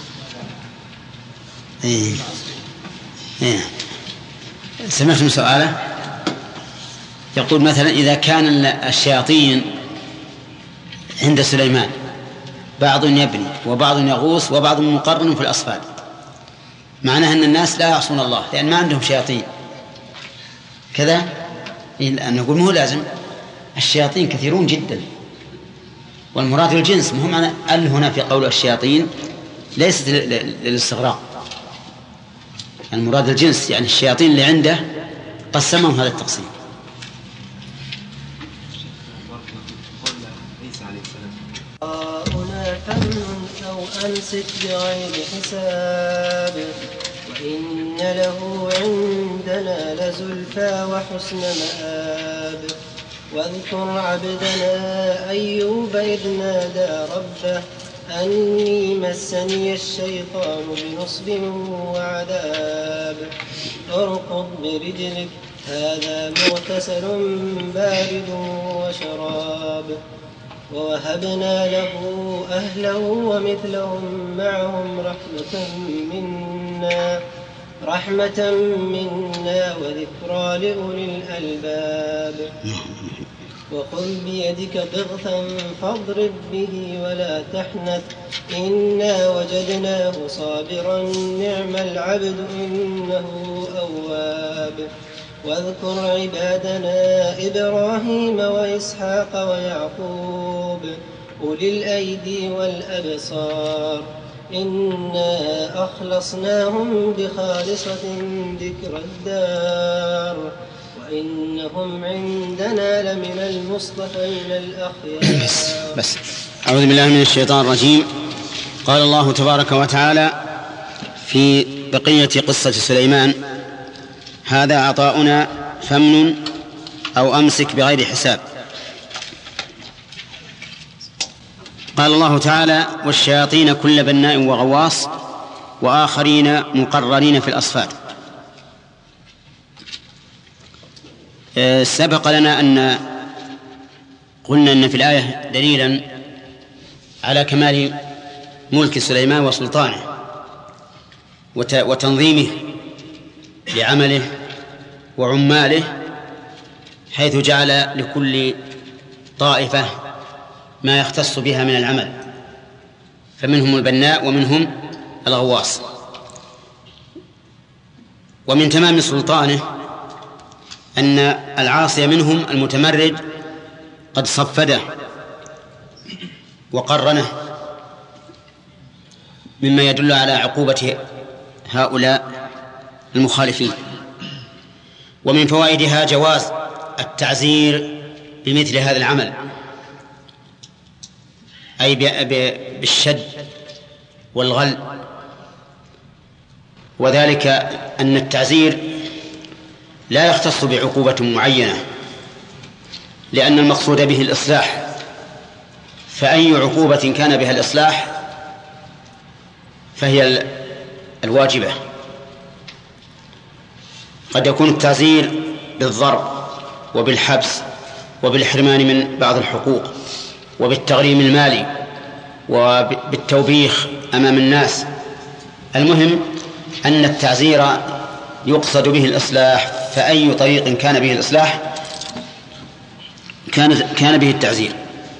ولا؟ سمعتم سؤاله؟ يقول مثلا إذا كان الشياطين عند سليمان بعض يبني وبعض يغوص وبعض مقرن في الأصفاد، معناه أن الناس لا يعصون الله لأن ما عندهم شياطين كذا؟ نقول مو لازم، الشياطين كثيرون جدا، والمراد الجنس، مهم معنى هنا في قول الشياطين ليست للاستغراق، المراد الجنس، يعني الشياطين اللي عنده قسمهم هذا التقسيم. أو أمسك بغير حساب وإن له عندنا لزلفى وحسن مآب. واذكر عبدنا أيوب إذ نادى ربه أني مسني الشيطان بنصب وعذاب. اركض برجلك هذا مغتسل بارد وشراب. ووهبنا له أهله ومثلهم معهم رحمة منا وذكرى لأولي الألباب. وخذ بيدك ضغثا فاضرب به ولا تحنث إنا وجدناه صابرا نعم العبد إنه أواب. واذكر عبادنا إبراهيم وإسحاق ويعقوب أولي الأيدي والأبصار إنا أخلصناهم بخالصة ذكر الدار وإنهم عندنا لمن المصطفين الأخيار. بس أعوذ بالله من الشيطان الرجيم. قال الله تبارك وتعالى في بقية قصة سليمان: هذا عطاؤنا فامنن أو أمسك بغير حساب. قال الله تعالى: والشياطين كل بناء وغواص وآخرين مقررين في الأصفاد. سبق لنا أن قلنا أن في الآية دليلا على كمال ملك سليمان وسلطانه وتنظيمه لعمله وعماله، حيث جعل لكل طائفة ما يختص بها من العمل، فمنهم البناء ومنهم الغواص. ومن تمام سلطانه أن العاصي منهم المتمرد قد صفده وقرنه، مما يدل على عقوبة هؤلاء المخالفين. ومن فوائدها جواز التعزير بمثل هذا العمل، أي بالشد والغل، وذلك أن التعزير لا يختص بعقوبة معينة، لأن المقصود به الإصلاح، فأي عقوبة كان بها الإصلاح فهي الواجبة. قد يكون التعزير بالضرب وبالحبس وبالحرمان من بعض الحقوق وبالتغريم المالي وبالتوبيخ أمام الناس. المهم أن التعزير يقصد به الإصلاح، فأي طريق كان به الإصلاح كان به التعزير.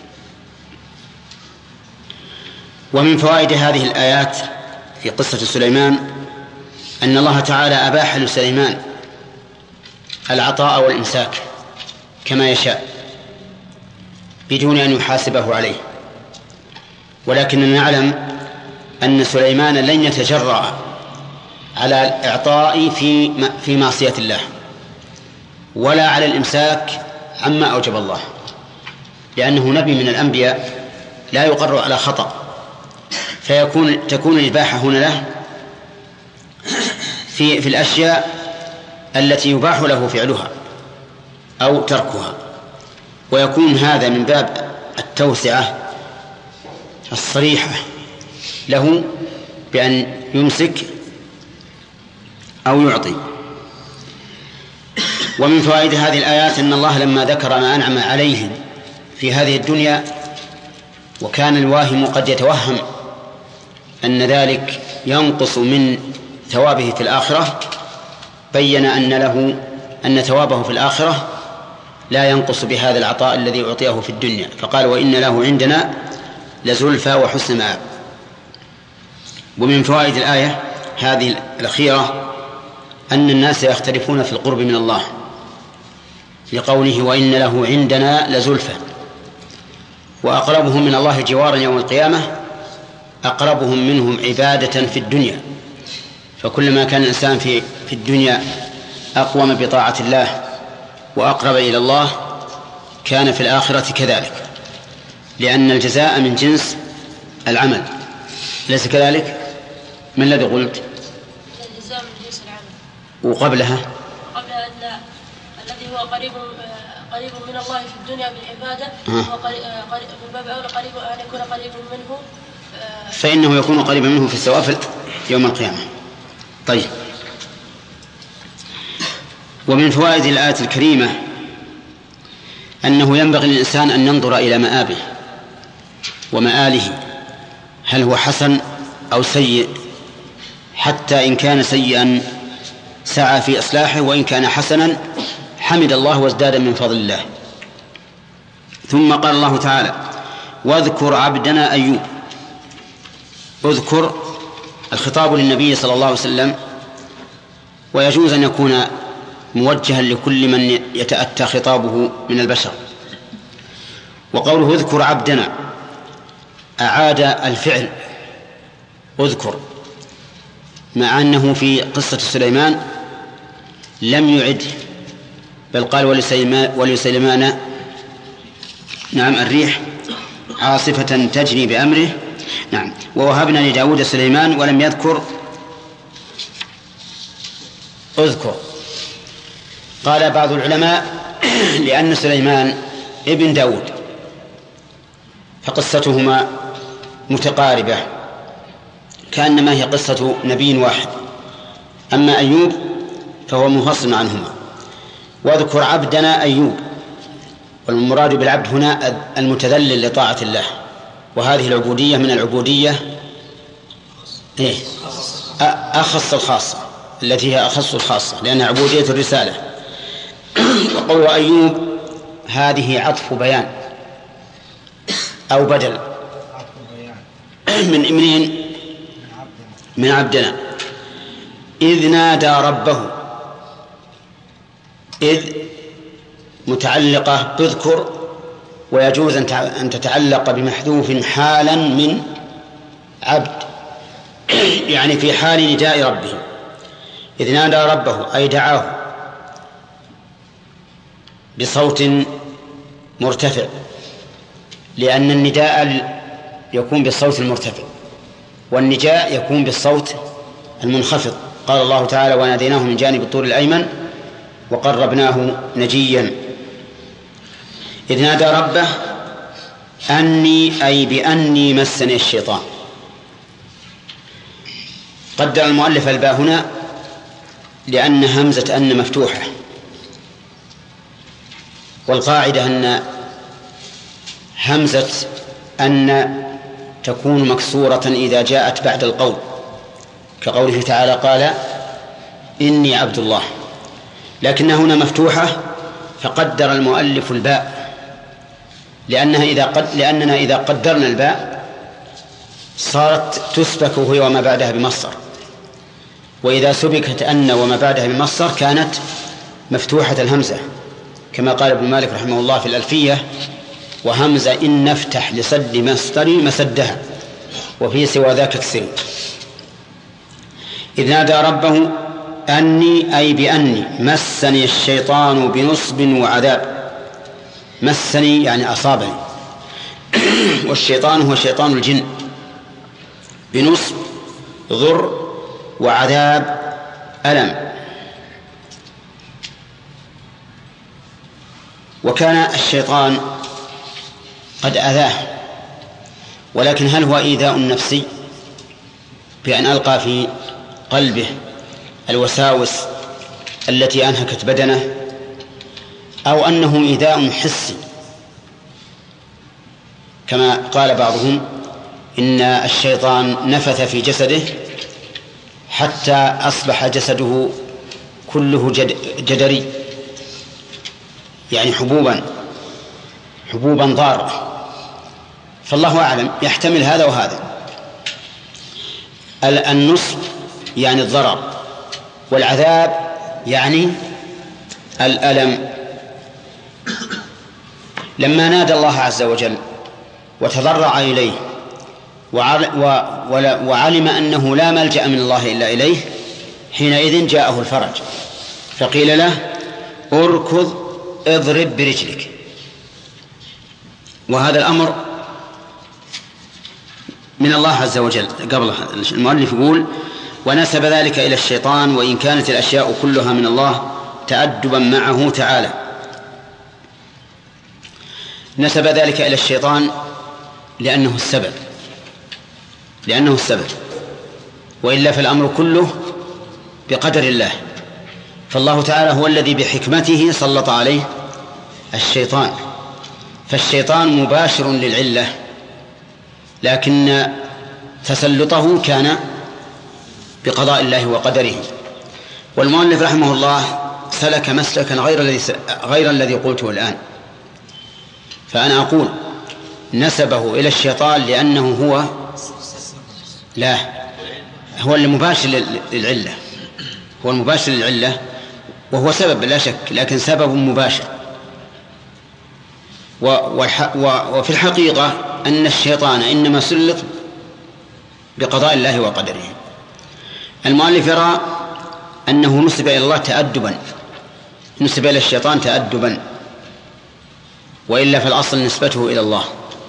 ومن فوائد هذه الآيات في قصة سليمان أن الله تعالى أباح لسليمان العطاء والإمساك كما يشاء بدون أن يحاسبه عليه، ولكننا نعلم أن سليمان لن يتجرأ على الإعطاء في معصية الله ولا على الإمساك عما أوجب الله، لأنه نبي من الأنبياء لا يقر على خطأ، تكون الإباحة هنا له في الأشياء التي يباح له فعلها أو تركها، ويكون هذا من باب التوسعة الصريحة له بأن يمسك أو يعطي. ومن فوائد هذه الآيات أن الله لما ذكر ما أنعم عليهم في هذه الدنيا، وكان الواهم قد يتوهم أن ذلك ينقص من ثوابه في الآخرة، بين أن ثوابه في الآخرة لا ينقص بهذا العطاء الذي أعطيه في الدنيا، فقال: وإن له عندنا لزلفى وحسن مآب. ومن فوائد الآية هذه الأخيرة أن الناس يختلفون في القرب من الله، لقوله: وإن له عندنا لزلفى، وأقربهم من الله جوارا يوم القيامة أقربهم منهم عبادة في الدنيا. فكلما كان الإنسان في الدنيا أقوم بطاعة الله وأقرب إلى الله كان في الآخرة كذلك، لأن الجزاء من جنس العمل، ليس كذلك؟ من الذي قلت؟ الجزاء من جنس العمل. وقبلها الذي هو قريب من الله في الدنيا بالعبادة، هو من باب أولى قريب أن يكون قريب منه، فإنه يكون قريبا منه في الثواب يوم القيامة. طيب. ومن فوائد الآية الكريمة أنه ينبغي للإنسان أن ينظر إلى مآبه ومآله، هل هو حسن أو سيء، حتى إن كان سيئا سعى في إصلاحه، وإن كان حسنا حمد الله وازداد من فضل الله. ثم قال الله تعالى: واذكر عبدنا أيوب. اذكر الخطاب للنبي صلى الله عليه وسلم، ويجوز أن يكون موجها لكل من يتأتى خطابه من البشر. وقوله اذكر عبدنا أعاد الفعل اذكر، مع أنه في قصة سليمان لم يعد، بل قال ولسليمان نعم الريح عاصفة تجري بأمره، نعم، ووهبنا لداود سليمان، ولم يذكر اذكر. قال بعض العلماء لأن سليمان ابن داود فقصتهما متقاربة كأنما هي قصة نبي واحد، أما أيوب فهو منفصل عنهما. واذكر عبدنا أيوب، والمراد بالعبد هنا المتذلل لطاعة الله، وهذه العبودية من العبودية أخص الخاصة، التي هي أخص الخاصة لأنها عبودية الرسالة. وقول أيوب هذه عطف بيان أو بدل من إمرين من عبدنا. إذ نادى ربه، إذ متعلقة بذكر، ويجوز أن تتعلق بمحذوف حالا من عبد، يعني في حال نداء ربه. إذ نادى ربه أي دعاه بصوت مرتفع، لأن النداء يكون بالصوت المرتفع والنجاء يكون بالصوت المنخفض. قال الله تعالى وناديناه من جانب الطور الأيمن وقربناه نجيا. إذ نادى ربه أني أي بأني مسني الشيطان. قدر المؤلف الباء هنا لأن همزة أن مفتوحة، والقاعدة أن همزة أن تكون مكسورة إذا جاءت بعد القول، كقوله تعالى قال إني عبد الله، لكنها هنا مفتوحة فقدر المؤلف الباء لأننا إذا قدرنا الباء صارت تسبك هي وما بعدها بمصدر، وإذا سبكت أن وما بعدها بمصدر كانت مفتوحة الهمزة، كما قال ابن مالك رحمه الله في الألفية وهمزة إن نفتح لصد مصدري مسدها وفي سوى ذاك كسر. إذ نادى ربه أني أي بأني مسني الشيطان بنصب وعذاب. مسني يعني أصابني، والشيطان هو شيطان الجن، بنصب ضر وعذاب ألم. وكان الشيطان قد أذاه، ولكن هل هو إيذاء نفسي بأن ألقى في قلبه الوساوس التي أنهكت بدنه، أو أنه إيذاء حسي كما قال بعضهم إن الشيطان نفث في جسده حتى أصبح جسده كله جدري، يعني حبوبا ضارة. فالله أعلم، يحتمل هذا وهذا. النصب يعني الضرر، والعذاب يعني الألم. لما نادى الله عز وجل وتضرع إليه وعلم أنه لا ملجأ من الله إلا إليه، حينئذ جاءه الفرج، فقيل له اركض اضرب برجلك. وهذا الأمر من الله عز وجل. قبل المؤلف يقول ونسب ذلك إلى الشيطان، وإن كانت الأشياء كلها من الله تأدبا معه تعالى. نسب ذلك إلى الشيطان لأنه السبب، وإلا فالأمر كله بقدر الله. فالله تعالى هو الذي بحكمته سلط عليه الشيطان، فالشيطان مباشر للعلة، لكن تسلطه كان بقضاء الله وقدره. والمؤلف رحمه الله سلك مسلكا غير الذي قلته الآن، فأنا أقول نسبه إلى الشيطان لأنه هو المباشر للعلة، هو المباشر للعلة، وهو سبب لا شك، لكن سبب مباشر. وفي الحقيقة أن الشيطان إنما سلط بقضاء الله وقدره. المؤلف يرى أنه نسب إلى الله تأدبا، نسب إلى الشيطان تأدبا، وإلا فالأصل نسبته إلى الله،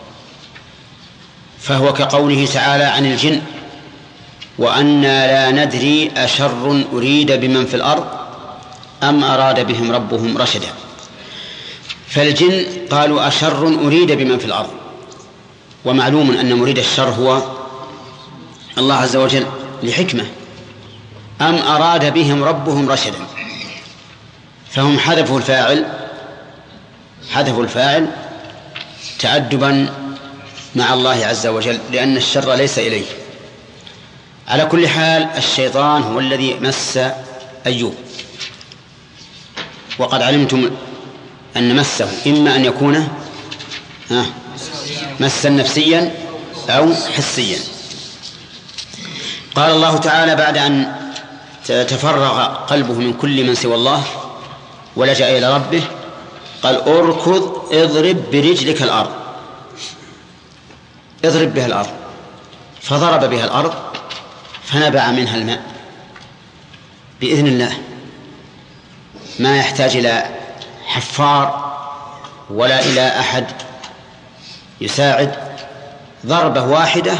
فهو كقوله تعالى عن الجن: وأنا لا ندري أشر أريد بمن في الأرض أم أراد بهم ربهم رشدا. فالجن قالوا أشر أريد بمن في الأرض، ومعلوم أن مريد الشر هو الله عز وجل لحكمة. أم أراد بهم ربهم رشدا، فهم حذفوا الفاعل تأدبا مع الله عز وجل، لأن الشر ليس إليه. على كل حال الشيطان هو الذي مس أيوب، وقد علمتم أن مسه إما أن يكون مسا نفسيا أو حسيا. قال الله تعالى بعد أن تفرغ قلبه من كل من سوى الله ولجأ إلى ربه: قال اركض اضرب برجلك الأرض. اضرب بها الأرض، فضرب بها الأرض فنبع منها الماء بإذن الله، ما يحتاج إلى حفار ولا إلى أحد يساعد، ضربة واحدة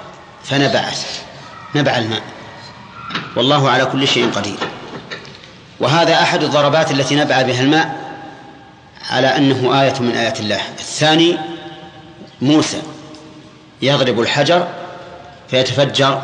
نبع الماء، والله على كل شيء قدير. وهذا أحد الضربات التي نبع بها الماء على أنه آية من آيات الله. الثاني موسى يضرب الحجر فيتفجر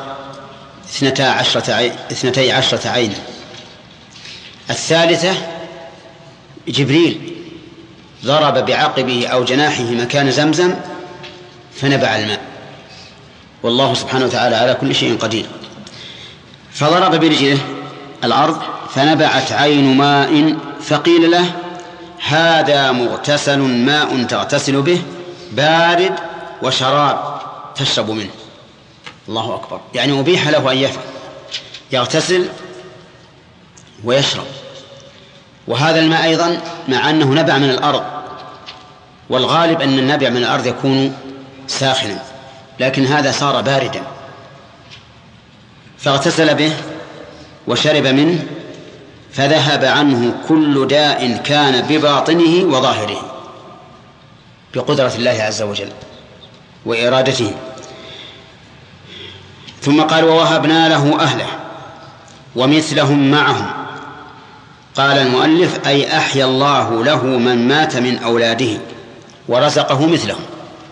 12 عينا. الثالثة جبريل ضرب بعقبه أو جناحه مكان زمزم فنبع الماء، والله سبحانه وتعالى على كل شيء قدير. فضرب برجله الأرض فنبعت عين ماء فقيل له: هذا مغتسل ماء تغتسل به بارد وشراب تشرب منه. الله أكبر، يعني أبيح له أن يغتسل ويشرب. وهذا الماء أيضا مع أنه نبع من الأرض، والغالب أن النبع من الأرض يكون ساخنا، لكن هذا صار باردا، فاغتسل به وشرب منه فذهب عنه كل داء كان بباطنه وظاهره بقدرة الله عز وجل وإرادته. ثم قال: ووهبنا له أهله ومثلهم معهم. قال المؤلف: أي أحيا الله له من مات من أولاده ورزقه مثلهم.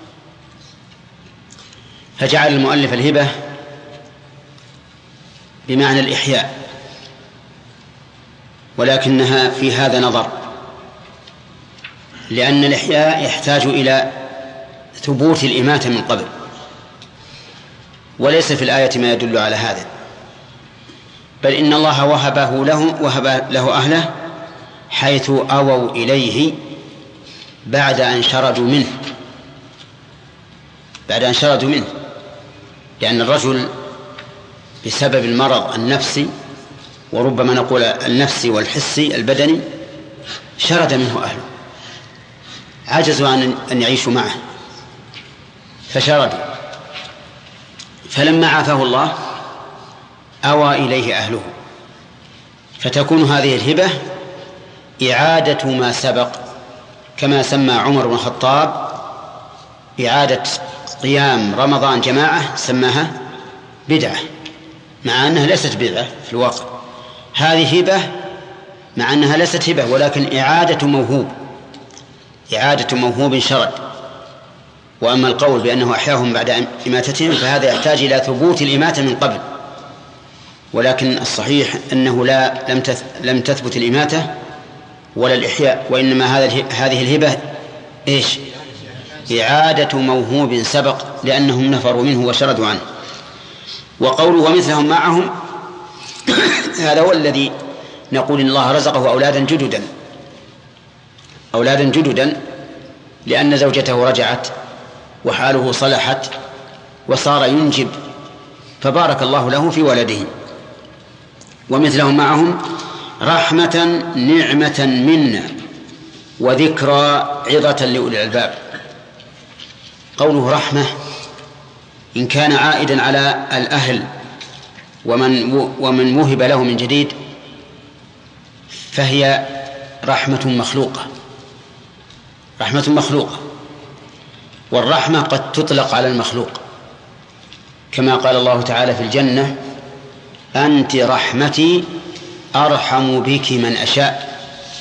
فجعل المؤلف الهبة بمعنى الإحياء، ولكنها في هذا نظر، لأن الإحياء يحتاج إلى ثبوت الإماتة من قبل، وليس في الآية ما يدل على هذا، بل إن الله وهب له أهله حيث أووا إليه بعد أن شردوا منه، لأن الرجل بسبب المرض النفسي، وربما نقول النفسي والحسي البدني، شرد منه أهله، عجزوا أن يعيشوا معه فشردوا، فلما عافاه الله أوى إليه أهله. فتكون هذه الهبة إعادة ما سبق، كما سمى عمر بن الخطاب إعادة قيام رمضان جماعة سماها بدعة، مع أنها ليست بدعة في الواقع. هذه هبة مع أنها ليست هبة، ولكن إعادة موهوب شرد. وأما القول بأنه أحياهم بعد إماتتهم فهذا يحتاج إلى ثبوت الإماتة من قبل، ولكن الصحيح أنه لم تثبت الإماتة ولا الإحياء، وإنما هذه الهبة إعادة موهوب سبق، لأنهم نفروا منه وشردوا عنه. وقوله ومثلهم معهم هذا هو الذي نقول إن الله رزقه أولادا جددا، لأن زوجته رجعت وحاله صلحت وصار ينجب، فبارك الله له في ولده. ومثلهم معهم رحمة نعمة منا وذكرى عظة لأولي الألباب. قوله رحمة إن كان عائدا على الأهل ومن وهب له من جديد فهي رحمة مخلوقة، والرحمة قد تطلق على المخلوق، كما قال الله تعالى في الجنة: أنت رحمتي أرحم بك من أشاء.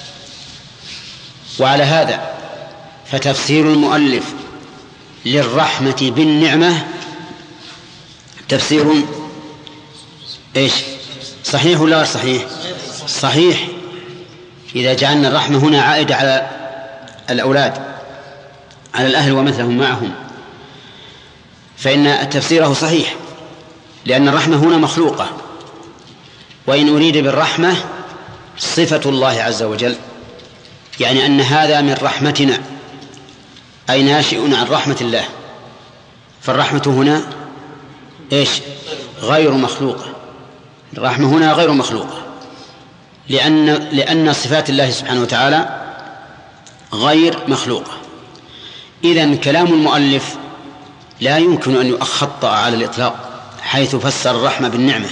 وعلى هذا فتفسير المؤلف للرحمة بالنعمة تفسير إيش؟ صحيح ولا غير صحيح؟ صحيح. إذا جعلنا الرحمة هنا عائدة على الأولاد، على الأهل ومثلهم معهم، فإن تفسيره صحيح، لأن الرحمة هنا مخلوقة، وإن أريد بالرحمة صفة الله عز وجل، يعني أن هذا من رحمتنا، أي ناشئ عن رحمة الله، فالرحمة هنا إيش؟ غير مخلوقة. الرحمة هنا غير مخلوقة، لأن صفات الله سبحانه وتعالى غير مخلوقة. إذن كلام المؤلف لا يمكن أن يخطأ على الإطلاق حيث فسر الرحمة بالنعمة.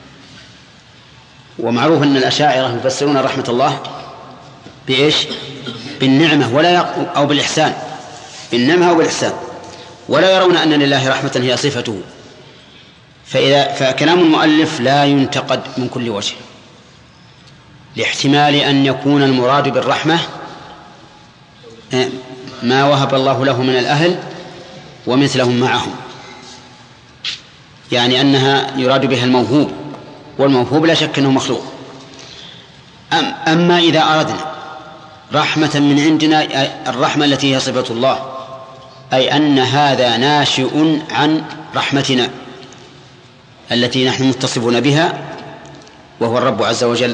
ومعروف أن الأشاعرة يفسرون رحمة الله بإيش؟ بالنعمة أو بالإحسان، بالنعمة أو بالإحسان، ولا يرون أن لله رحمة هي صفته. فكلام المؤلف لا ينتقد من كل وجه، لاحتمال أن يكون المراد بالرحمة ما وهب الله له من الأهل ومثلهم معهم، يعني أنها يراد بها الموهوب، والموهوب لا شك أنه مخلوق. أما إذا أردنا رحمة من عندنا، الرحمة التي هي صفة الله، أي أن هذا ناشئ عن رحمتنا التي نحن متصفون بها وهو الرب عز وجل،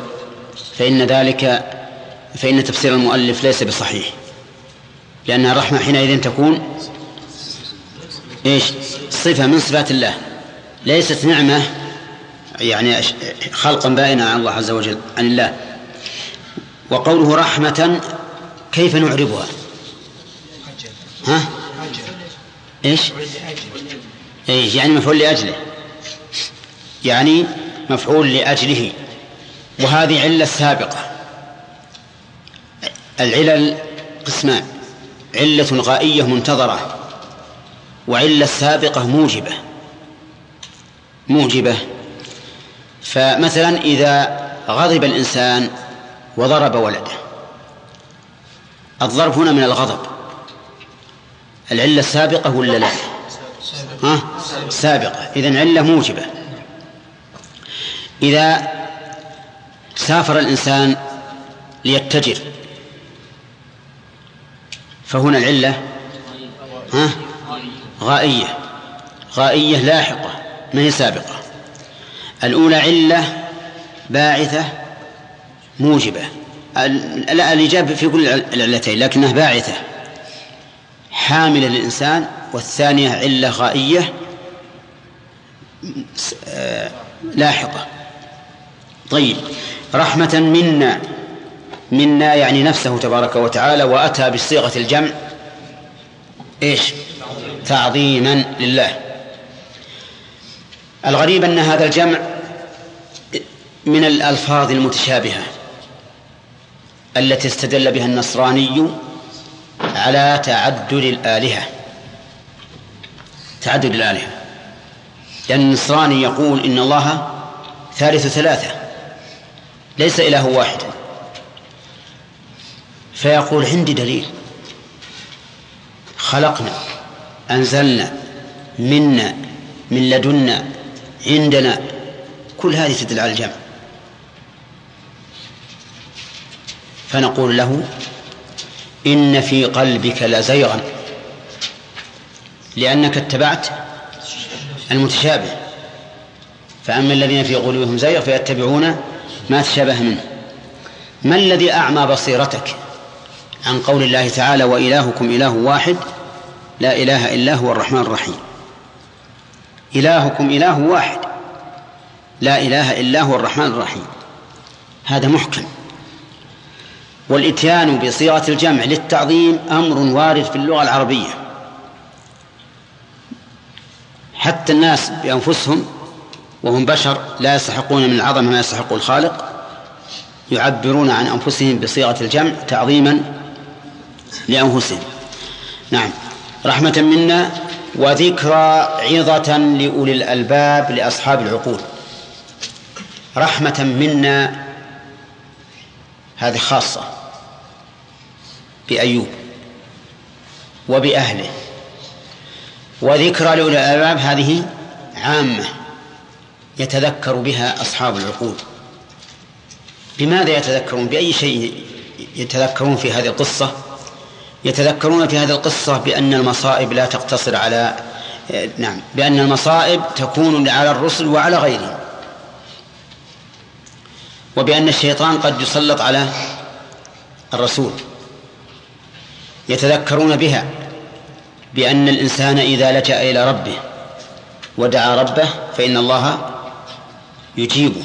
فإن تفسير المؤلف ليس بصحيح، لأن الرحمة حينئذ تكون إيش؟ صفة من صفات الله، ليست نعمة، يعني خلقا بائنا عن الله عز وجل، عن الله. وقوله رحمة كيف نعربها؟ إيش؟ يعني مفعول لأجله، يعني مفعول لأجله. وهذه علة سابقة. العلل قسمان: علة غائية منتظرة، وعلة سابقة موجبة. فمثلا إذا غضب الإنسان وضرب ولده، الضرب هنا من الغضب، العلة السابقة ولا لا؟ سابقة، إذن علة موجبة. إذا سافر الإنسان ليتجر فهنا العلة غائية لاحقة، ما هي سابقة. الأولى علة باعثة موجبة، الإجابة في كل العلتين، لكنها باعثة حاملة للإنسان، والثانية علة غائية لاحقة. طيب، رحمة منا يعني نفسه تبارك وتعالى، وأتى بصيغة الجمع إيش؟ تعظيما لله. الغريب أن هذا الجمع من الألفاظ المتشابهة التي استدل بها النصراني على تعدد الآلهة، لأن النصراني يقول إن الله ثالث ثلاثة، ليس إله واحد، فيقول عندي دليل: خلقنا، أنزلنا، منا، من لدنا، عندنا، كل هذه تدل على الجمع. فنقول له: إن في قلبك لزيغا، لأنك اتبعت المتشابه. فأما الذين في قلوبهم زيغ فيتبعون ما تشابه منه. ما الذي أعمى بصيرتك عن قول الله تعالى: وإلهكم إله واحد لا إله إلا هو الرحمن الرحيم؟ إلهكم إله واحد لا إله إلا هو الرحمن الرحيم، هذا محكم. والإتيان بصيغة الجمع للتعظيم أمر وارد في اللغة العربية، حتى الناس بأنفسهم وهم بشر لا يستحقون من العظمة ما يستحق الخالق يعبرون عن أنفسهم بصيغة الجمع تعظيما لأنفسهم. نعم. رحمة منا وذكرى عظة لأولي الألباب لأصحاب العقول. رحمة منا هذه خاصة بأيوب وبأهله، وذكرى لأولي الألباب هذه عامة يتذكر بها أصحاب العقول. بماذا يتذكرون؟ بأي شيء يتذكرون في هذه القصة؟ يتذكرون في هذه القصة بأن المصائب لا تقتصر على بأن المصائب تكون على الرسل وعلى غيرهم، وبأن الشيطان قد يسلط على الرسول. يتذكرون بها بأن الإنسان إذا لجأ إلى ربه ودعا ربه فإن الله يجيبه.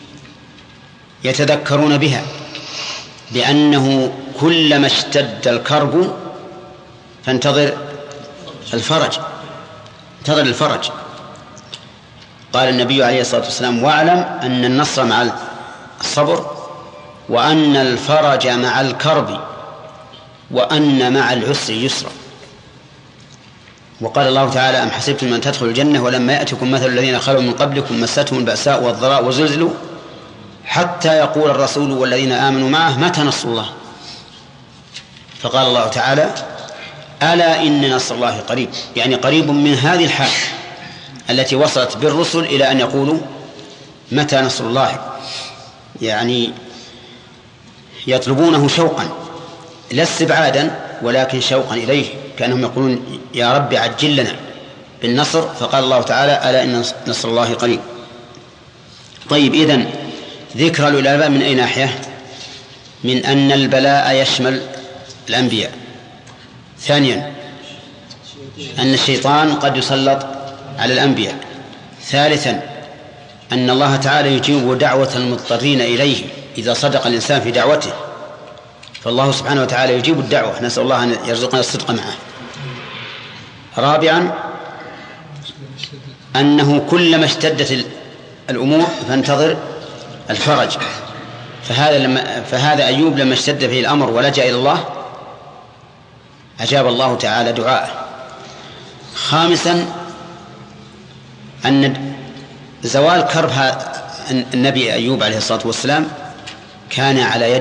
يتذكرون بها بأنه كلما اشتد الكرب فانتظر الفرج، انتظر الفرج. قال النبي عليه الصلاة والسلام: واعلم أن النصر مع الصبر، وأن الفرج مع الكرب، وأن مع العسر يسرا. وقال الله تعالى: أم حسبتم أن تدخلوا الجنة ولما يأتكم مثل الذين خلوا من قبلكم مستهم البأساء والضراء وزلزلوا حتى يقول الرسول والذين آمنوا معه متى نصر الله. فقال الله تعالى: ألا إن نصر الله قريب، يعني قريب من هذه الحال التي وصلت بالرسل إلى أن يقولوا متى نصر الله، يعني يطلبونه شوقا لا استبعادا ولكن شوقا إليه، كأنهم يقولون يا رب عجل لنا بالنصر. فقال الله تعالى: ألا إن نصر الله قريب. طيب، إذن ذكر للألباب من أي ناحية؟ من أن البلاء يشمل الأنبياء. ثانيا أن الشيطان قد يسلط على الأنبياء. ثالثا أن الله تعالى يجيب دعوة المضطرين إليه إذا صدق الإنسان في دعوته، فالله سبحانه وتعالى يجيب الدعوة، نسأل الله أن يرزقنا الصدق معه. رابعا أنه كلما الأمور فانتظر الفرج، فهذا أيوب لما اشتد فيه الأمر ولجأ إلى الله أجاب الله تعالى دعاءه. خامسا أن زوال كرب النبي أيوب عليه الصلاة والسلام كان على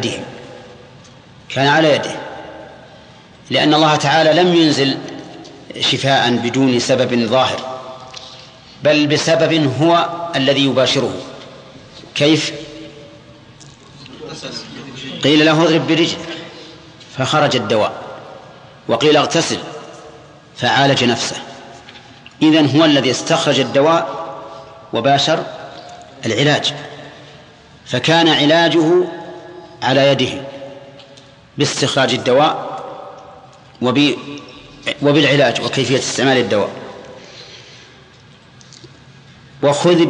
يده، لأن الله تعالى لم ينزل شفاء بدون سبب ظاهر، بل بسبب هو الذي يباشره. كيف؟ قيل له اضرب برجلك فخرج الدواء، وقيل اغتسل فعالج نفسه. إذن هو الذي استخرج الدواء وباشر العلاج، فكان علاجه على يده باستخراج الدواء وبالعلاج وكيفية استعمال الدواء. وخذ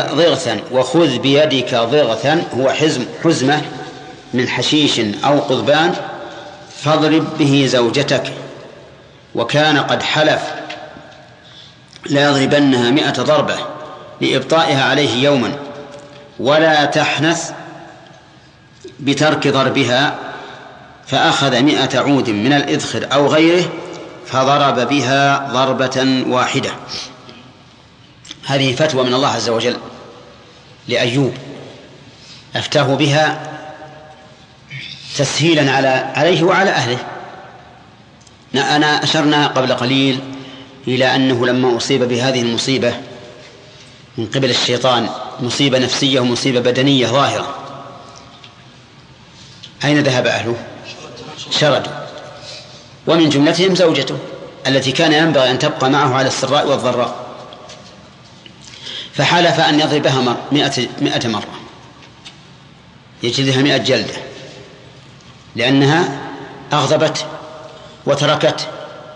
بيدك ضغثا هو حزمة من حشيش أو قضبان فاضرب به زوجتك، وكان قد حلف لا يضربنها 100 ضربة لإبطائها عليه يوما، ولا تحنث بترك ضربها، فأخذ 100 عود من الإذخر أو غيره فضرب بها ضربة واحدة. هذه فتوى من الله عز وجل لأيوب، أفتاه بها تسهيلا عليه وعلى أهله. أنا أشرنا قبل قليل إلى أنه لما أصيب بهذه المصيبة من قبل الشيطان، مصيبة نفسية ومصيبة بدنية ظاهرة، أين ذهب أهله؟ شردوا، ومن جملتهم زوجته التي كان ينبغي أن تبقى معه على السراء والضراء، فحلف أن يضربها 100 مرة، يجلدها 100 جلدة، لأنها أغضبت وتركت.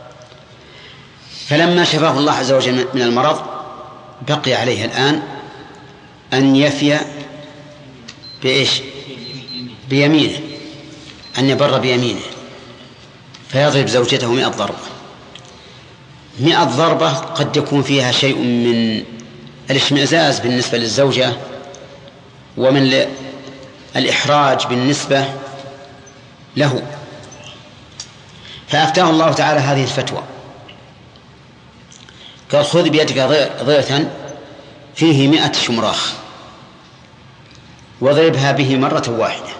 فلما شفاه الله عز وجل من المرض بقي عليه الآن أن يفي بيمينه، أن يبر بيمينه فيضرب زوجته 100 ضربة. 100 ضربة قد يكون فيها شيء من الاشمئزاز بالنسبة للزوجة ومن الإحراج بالنسبة له، فأفتاه الله تعالى هذه الفتوى، قال خذ بيدك ضغثا فيه 100 شمراخ واضربها به مرة واحدة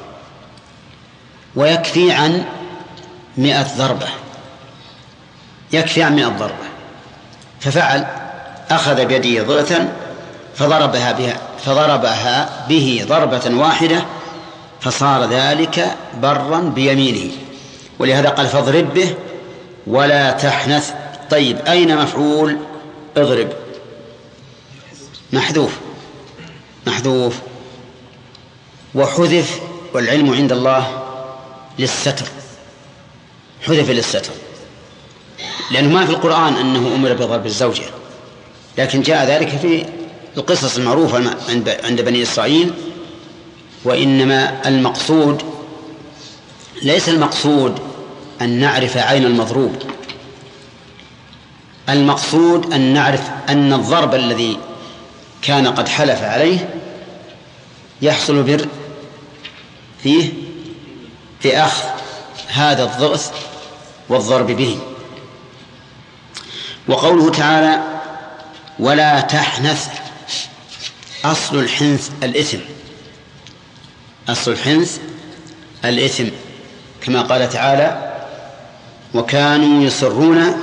ويكفي عن 100 ضربة، يكفي عن 100 ضربة. ففعل، أخذ بيده ضغثا فضربها به ضربة واحدة فصار ذلك برا بيمينه، ولهذا قال فاضرب به ولا تحنث. طيب أين مفعول اضرب؟ محذوف وحذف، والعلم عند الله للستر، حذف للستر، لأنه ما في القرآن أنه أمر بضرب الزوجة، لكن جاء ذلك في القصص المعروفة عند بني إسرائيل. وإنما المقصود ليس المقصود أن نعرف عين المضروب، المقصود أن نعرف أن الضرب الذي كان قد حلف عليه يحصل بر فيه في أخذ هذا الضغث والضرب به. وقوله تعالى ولا تحنث، أصل الحنث الإثم، أصل الحنث الإثم، كما قال تعالى وكانوا يصرون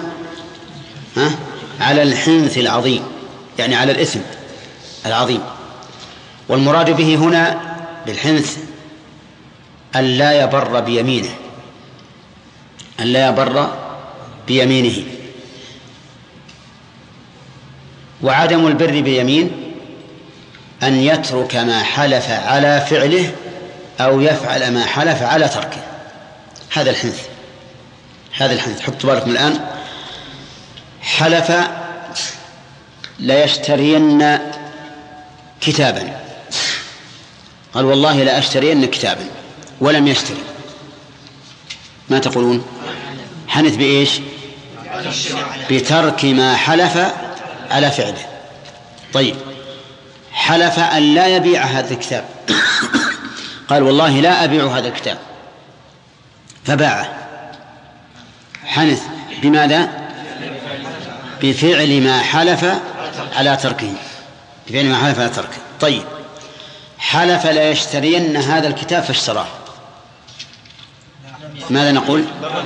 على الحنث العظيم، يعني على الإثم العظيم. والمراد به هنا بالحنث أن لا يبر بيمينه، أن لا يبر بيمينه. وعدم البر بيمين أن يترك ما حلف على فعله أو يفعل ما حلف على تركه، هذا الحنث، هذا الحنث. حطوا بالكم الآن، حلف لا يشترين كتابا، قال والله لا أشترين كتابا، ولم يشتري، ما تقولون؟ حنث بإيش؟ بترك ما حلف على فعله. طيب حلف أن لا يبيع هذا الكتاب، قال والله لا أبيع هذا الكتاب، فباعه، حنث بماذا؟ بفعل ما حلف على تركه، بفعل ما حلف على تركه. طيب حلف لا يشترين هذا الكتاب فاشتراه، ماذا نقول؟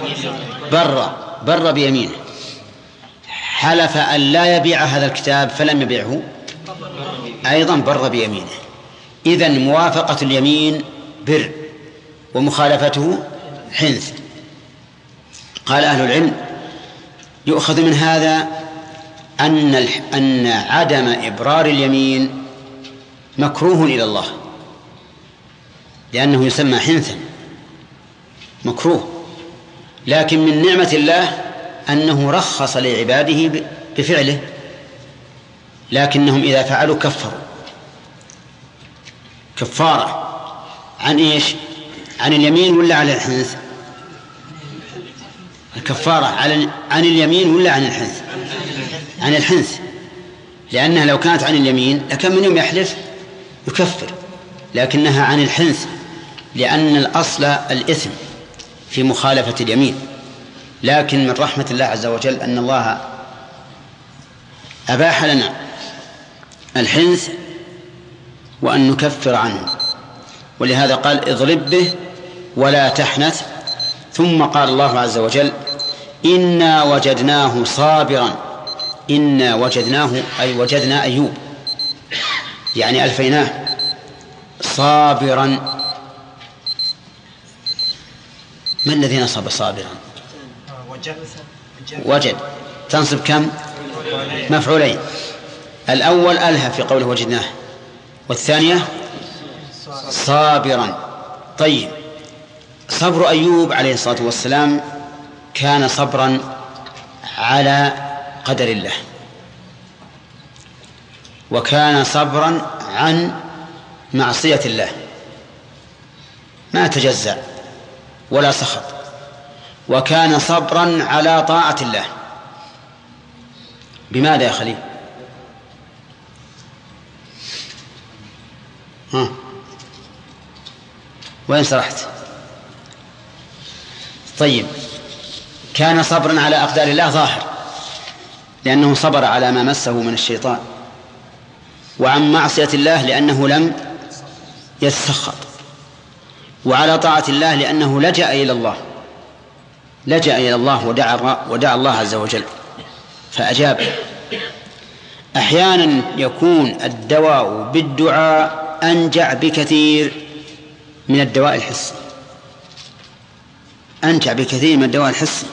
بر بيمينه. حلف أن لا يبيع هذا الكتاب فلم يبيعه، أيضا بر بيمينه. إذن موافقة اليمين بر ومخالفته حنث. قال أهل العلم يؤخذ من هذا أن عدم إبرار اليمين مكروه إلى الله، لأنه يسمى حنثا مكروه، لكن من نعمة الله أنه رخص لعباده بفعله، لكنهم إذا فعلوا كفروا كفارة عن إيش؟ عن اليمين ولا عن الحنث؟ الكفارة عن اليمين ولا عن الحنث؟ عن الحنث، لأنها لو كانت عن اليمين لكان من يوم يحلف يكفر، لكنها عن الحنث لأن الأصل الإثم في مخالفة اليمين. لكن من رحمة الله عز وجل أن الله أباح لنا الحنث وأن نكفر عنه، ولهذا قال اضرب به ولا تحنث. ثم قال الله عز وجل إنا وجدناه صابرا، إنا وجدناه أي وجدنا أيوب، يعني ألفيناه صابرا. ما الذي نصب صابرا؟ وجد، تنصب كم؟ مفعولين، الأول ألها في قوله وجدناه، والثانية صابرا. طيب صبر أيوب عليه الصلاة والسلام كان صبرا على قدر الله، وكان صبرا عن معصية الله، ما تجزع ولا سخط، وكان صبرا على طاعة الله، بماذا يا خليل؟ وين سرحت؟ طيب، كان صبرا على أقدار الله ظاهر، لأنه صبر على ما مسه من الشيطان، وعن معصية الله لأنه لم يتسخط، وعلى طاعة الله لأنه لجأ إلى الله ودعا الله عز وجل فأجاب. أحيانا يكون الدواء بالدعاء أنجع بكثير من الدواء الحسي، أنجع بكثير من الدواء الحسي.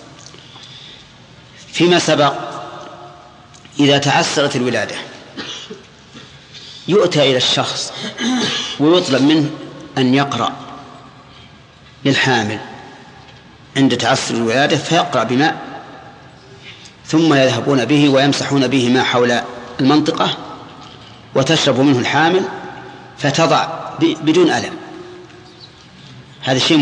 فيما سبق إذا تعسرت الولادة يؤتى إلى الشخص ويطلب منه أن يقرأ للحامل عند تعسر الولادة، فيقرأ بماء ثم يذهبون به ويمسحون به ما حول المنطقة وتشرب منه الحامل فتضع بدون ألم. هذا الشيء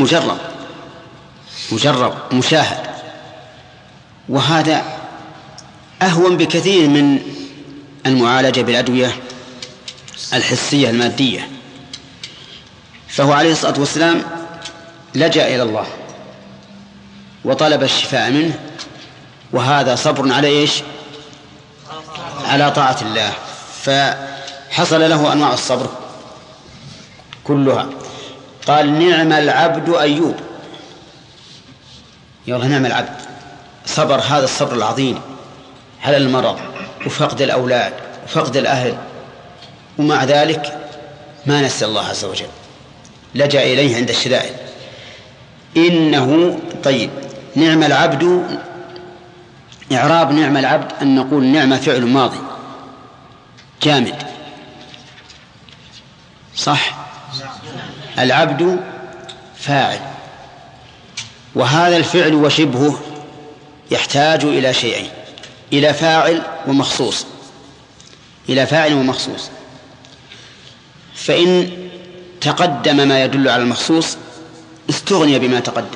مجرب مشاهد، وهذا أهون بكثير من المعالجة بالأدوية الحسية المادية. فهو عليه الصلاة والسلام لجأ إلى الله وطلب الشفاء منه، وهذا صبر على إيش؟ على طاعة الله، فحصل له أنواع الصبر كلها. قال نعم العبد أيوب، يلا نعم العبد، صبر هذا الصبر العظيم على المرض وفقد الأولاد وفقد الأهل، ومع ذلك ما نسي الله عز وجل، لجأ إليه عند الشدائد. إنه طيب، نعم العبد، إعراب نعم العبد أن نقول نعم فعل ماضي جامد، صح؟ العبد فاعل، وهذا الفعل وشبهه يحتاج إلى شيئين، إلى فاعل ومخصوص، إلى فاعل ومخصوص. فإن تقدم ما يدل على المخصوص استغني بما تقدم،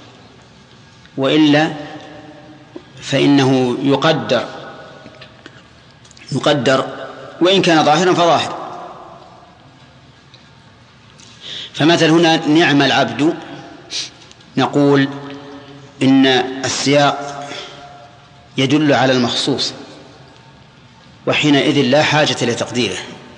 وإلا فإنه يقدر وإن كان ظاهرا فظاهر. فمثل هنا نعم العبد، نقول إن السياق يدل على المخصوص، وحينئذ لا حاجة لتقديره،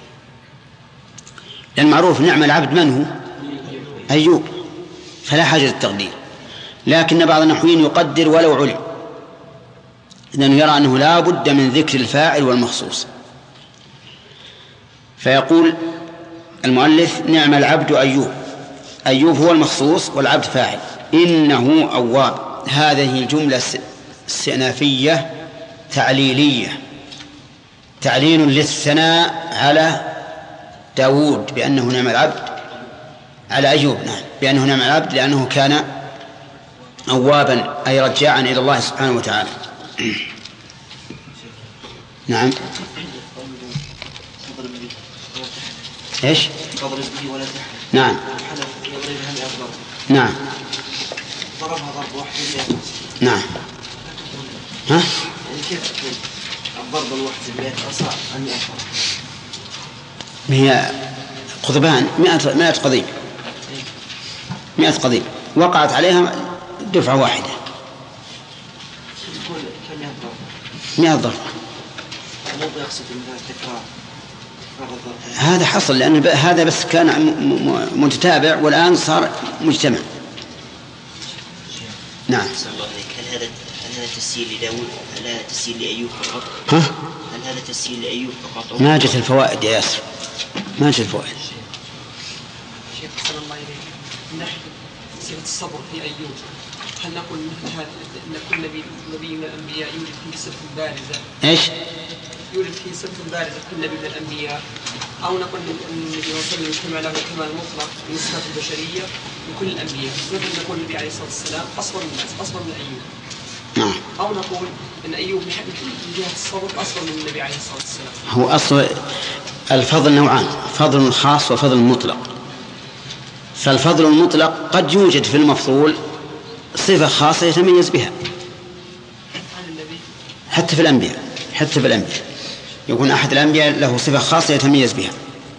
لأن معروف نعم العبد من هو؟ أيوب، فلا حاجة للتقدير. لكن بعض النحويين يقدر ولو علم، لأنه يرى أنه لا بد من ذكر الفاعل والمخصوص. فيقول المؤلف نعم العبد أيوب، أيوب هو المخصوص والعبد فاعل. إنه أواب، هذه الجملة استئنافية تعليلية، تعليل للثناء على داود بأنه نعم العبد، على أيوب نعم بأنه نعم العبد، لأنه كان أوابا أي رجاعا إلى الله سبحانه وتعالى. نعم. إيش؟ نعم. نعم. ضربها ضرب واحد. نعم. ها؟ كيف الضرب الواحد بالبيت أصعب أن يأخذ؟ هي قضبان 100 قضيب، 100 قضيب وقعت عليها دفعة واحدة، 100 ضربة. هذا حصل لأن هذا بس كان متتابع والآن صار مجتمع. نعم. هل هذا تسجيل لداود؟ هل هذا تسجيل لأيوب فقط؟ ها؟ هل هذا تسجيل لأيوب فقط؟ ما جت الفوائد يا ياسر، ما جت الفوائد. شيخ صلى الله عليه وسلم، نحن صفة الصبر في أيوب، هل نقول مثل هذا أن كل نبي من الأنبياء يوجد فيه صفة بارزة؟ إيش؟ يوجد فيه صفة بارزة كل نبي من الأنبياء، أو نقول أن النبي صلى الله عليه وسلم كما له كمال مطلق من صفات البشرية لكل الأنبياء، مثل نقول النبي عليه الصلاة والسلام أصبر من الناس، أصبر من أيوب. نعم. أو نقول أن أيوب من جهة الصبر أصبر من النبي عليه الصلاة والسلام. هو أصل الفضل نوعان، فضل خاص وفضل مطلق. فالفضل المطلق قد يوجد في المفضول صفة خاصة يتميز بها حتى في الأنبياء، حتى بالأنبياء يكون أحد الأنبياء له صفة خاصة يتميز بها.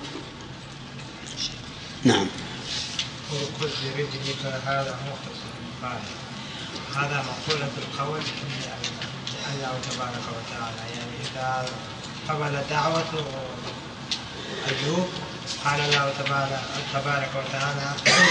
نعم. وركض برجلك هذا مختصر، هذا مقولة القول الله تبارك وتعالى. يعني إذا قبل دعوة أيوب قال الله تبارك وتعالى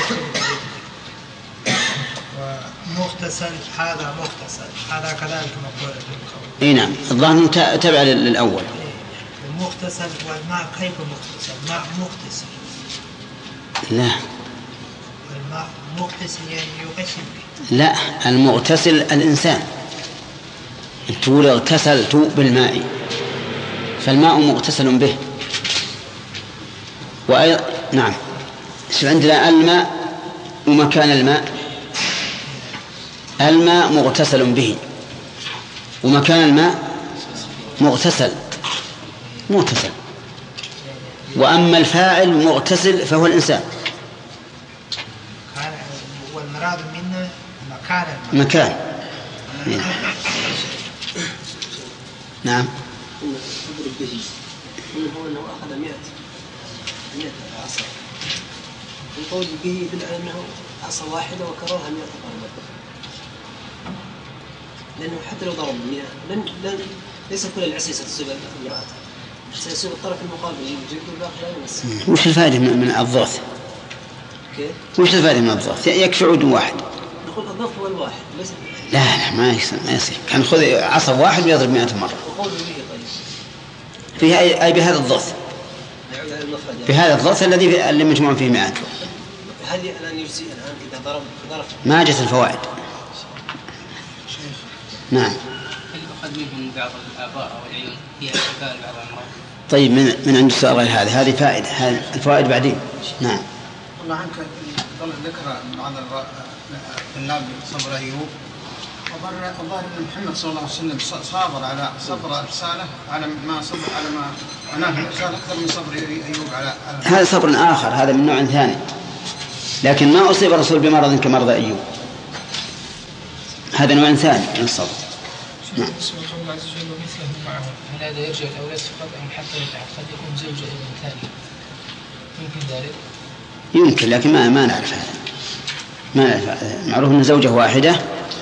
ومغتسل، هذا مغتسل، هذا كذلك مقولة القول. اي نعم، الظاهر تابع للأول. المغتسل والماء كيف مغتسل؟ ماء مغتسل. لا، الماء مغتسل يعني يغسل به. لا، المغتسل الإنسان. تقول اغتسلت بالماء، فالماء مغتسل به. نعم. عندنا الماء ومكان الماء مغتسل به، ومكان الماء مغتسل. وأما الفاعل مغتسل فهو الإنسان. والمراد منه مكان. نعم. تضرب به هو أنه أخذ 100 عصا. القول به يدل على أنه عصا واحدة وكررها 100 ضربة، لأنه حتى لو ضرب 100 ليس كل العصا ستصيب امرأة، سيصيب الطرف المقابل الجلد والباقي لا يمس. وش الفائدة من الضغط؟ وش الفائدة من الضغط؟ يكفي عود واحد. نقول الضغط هو الواحد ليس. لا ما يصير. كان خذ عصا واحد ويضرب 100 مرة. وقول به طيب. فيها أي بهذا الضغط. بهذا الضغط اللي مجموع فيه 100. هل الآن يجزي الآن إذا ضرب ما جت الفوائد. نعم. هل أخذ منهم بعض الآباء أو العيون فيها شفاء بعض الأمراض؟ طيب من عند السؤال غير هذه فائدة، هذه الفوائد بعدين. نعم. الله عنك ذكر بعض النبي صبر أيوب، الظاهر أن محمد صلى الله عليه وسلم صابر على صبر الرسالة على ما صبر على ما أناه الرسالة أكثر من صبر أيوب على هذا صبر آخر، هذا من نوع ثاني، لكن ما أصيب الرسول بمرض كمرض أيوب، هذا نوع ثاني من الصبر. نعم. اسم الله عز وجل ومثله معه، هل هذا يرجع الأولاد فقط أم حتى قد يكون زوجة ابن ثاني؟ يمكن ذلك؟ يمكن، لكن ما نعرف هذا. ما نعرف. معروف أن زوجة واحدة،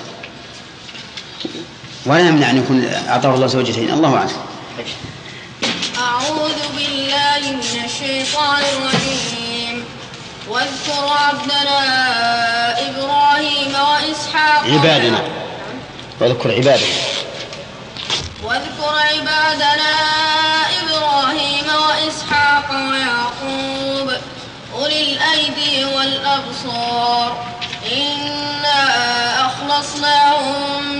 ولا يمنع أن يكون أعطاه الله زوجتين، الله أعلم. أعوذ بالله من الشيطان الرجيم. واذكر عبدنا إبراهيم وإسحاق عبادنا. واذكر عبادنا إبراهيم وإسحاق ويعقوب أولي الأيدي والأبصار إنا أخلصناهم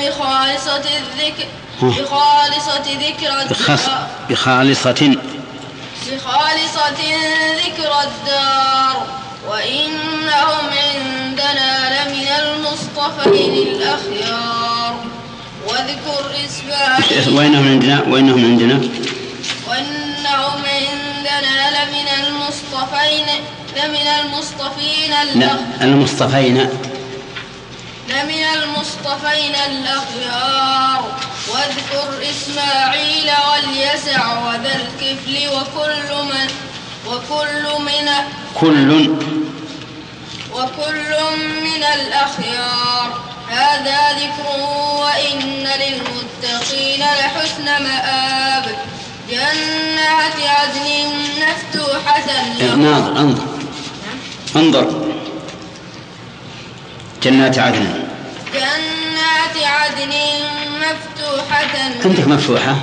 بخالصة ذكر الدار وإنهم عندنا لمن المصطفين الأخيار. واذكر إسماعيل وإنهم عندنا لمن المصطفين الأخيار. واذكر إسماعيل واليسع وذا الكفل وكل من الأخيار. هذا ذكر وإن للمتقين لحسن مآب. جنات عدن مفتوحة لهم. انظر. جنات عدن مفتوحة. عندك مفتوحة.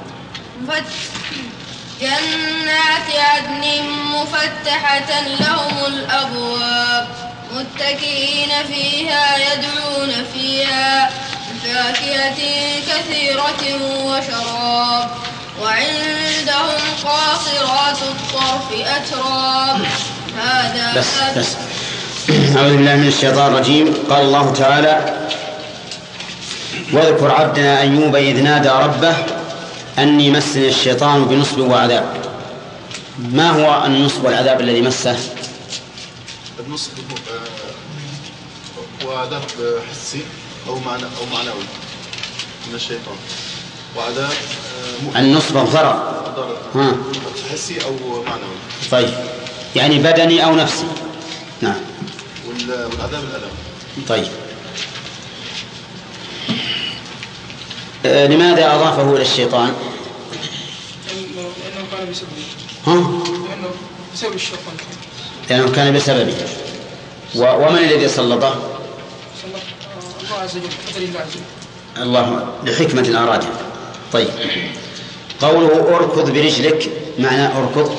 جنات عدن مفتحة لهم الأبواب متكئين فيها يدعون فيها بفاكهة كثيرة وشراب. وعندهم قاصرات الطرف أتراب. هذا بس. أعوذ بالله من الشيطان الرجيم. قال الله تعالى: واذكر عبدنا أيوب إذ نادى ربه أني مسني الشيطان بنصب وعذاب. ما هو النصب والعذاب الذي مسه؟ النصب هو عذاب حسي أو معنوي من الشيطان. وعداء النصب الضرر حسي أو معنوي. طيب يعني بدني أو نفسي. نعم. والعذاب الألم. طيب لماذا أضافه إلى الشيطان؟ لأنه كان بسببه. لأنه بسبب الشيطان. لأنه كان بسببه. ومن الذي سلطه؟ الله عز وجل. الله لحكمة أرادها. طيب قوله أركض برجلك معنى أركض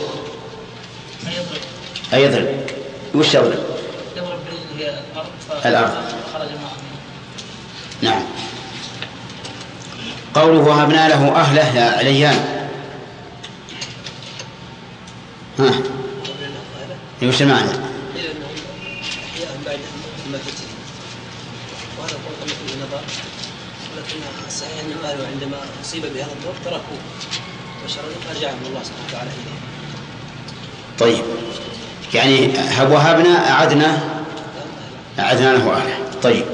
أي يضرب. وش يضرب؟ يضرب برجله الأرض. نعم. قوله وهبنا له أهله يا عليان. وش المعنى؟ ولكن الصحيح أن قالوا عندما أصيب بهذا الضرب تركوه وشرعوا فرجعهم الله سبحانه وتعالى إليه. طيب يعني وهبنا أعدنا له أهله. طيب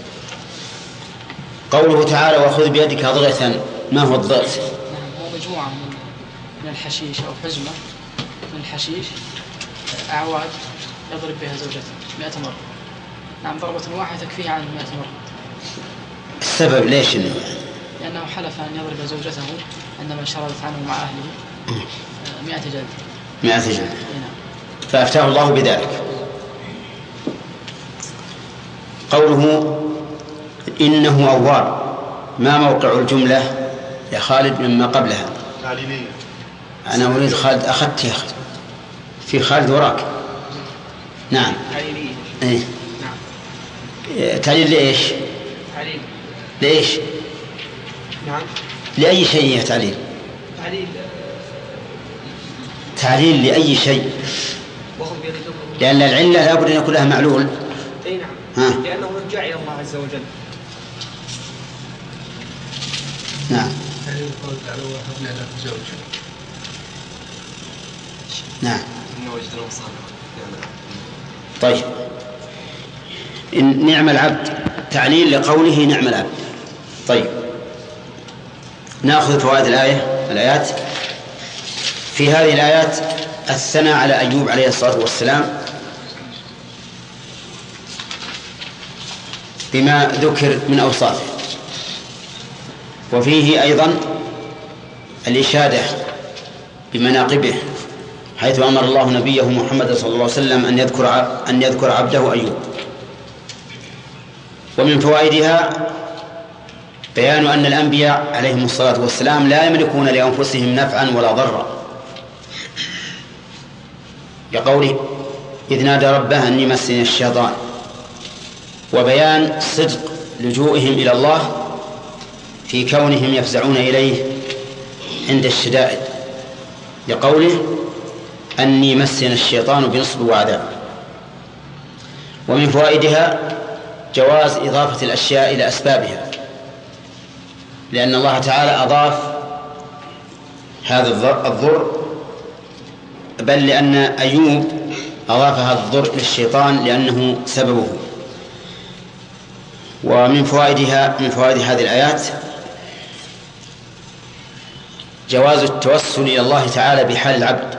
قوله تعالى وخذ بيدك ضغثا ما هو الضغث؟ هو مجموعة من الحشيش أو حزمة من الحشيش أعواد يضرب بها زوجته 100 مرة. نعم ضربة واحدة تكفيه عن 100 مرة. السبب ليش؟ لأنه حلف أن يضرب زوجته عندما شردت عنه مع أهله 100 جلدة. 100 جلدة. فأفتاه الله بذلك. قوله إنه أواب ما موقع الجملة يا خالد مما قبلها؟ تعليلية. أنا أريد خالد أخذت يا أخي في خالد وراك. نعم. تعليلية. إيه. نعم. تعليل لإيش؟ تعليل. لإيش؟ نعم. لأي شيء تعليل؟ تعليل لأي شيء. لأن العلة لابد أن يكون لها معلول. أي نعم. لأنه رجع إلى الله عز وجل. نعم. نعم. طيب نعم العبد تعليل لقوله نعم العبد. طيب نأخذ فوائد الآيات. في هذه الآيات الثناء على أيوب عليه الصلاة والسلام بما ذكر من أوصافه، وفيه أيضا الإشادة بمناقبه حيث أمر الله نبيه محمد صلى الله عليه وسلم أن يذكر عبده أيوب. ومن فوائدها بيان أن الأنبياء عليهم الصلاة والسلام لا يملكون لأنفسهم نفعا ولا ضرا، لقوله إذ نادى ربه أني مسني الشيطان، وبيان صدق لجوئهم إلى الله في كونهم يفزعون إليه عند الشدائد، لقوله أني مسني الشيطان بنصب وعذاب. ومن فوائدها جواز إضافة الأشياء إلى أسبابها، لأن الله تعالى أضاف هذا الضر، بل لأن أيوب أضاف هذا الضر إلى الشيطان لأنه سببه. ومن فوائد هذه الآيات جواز التوسل إلى الله تعالى بحال العبد،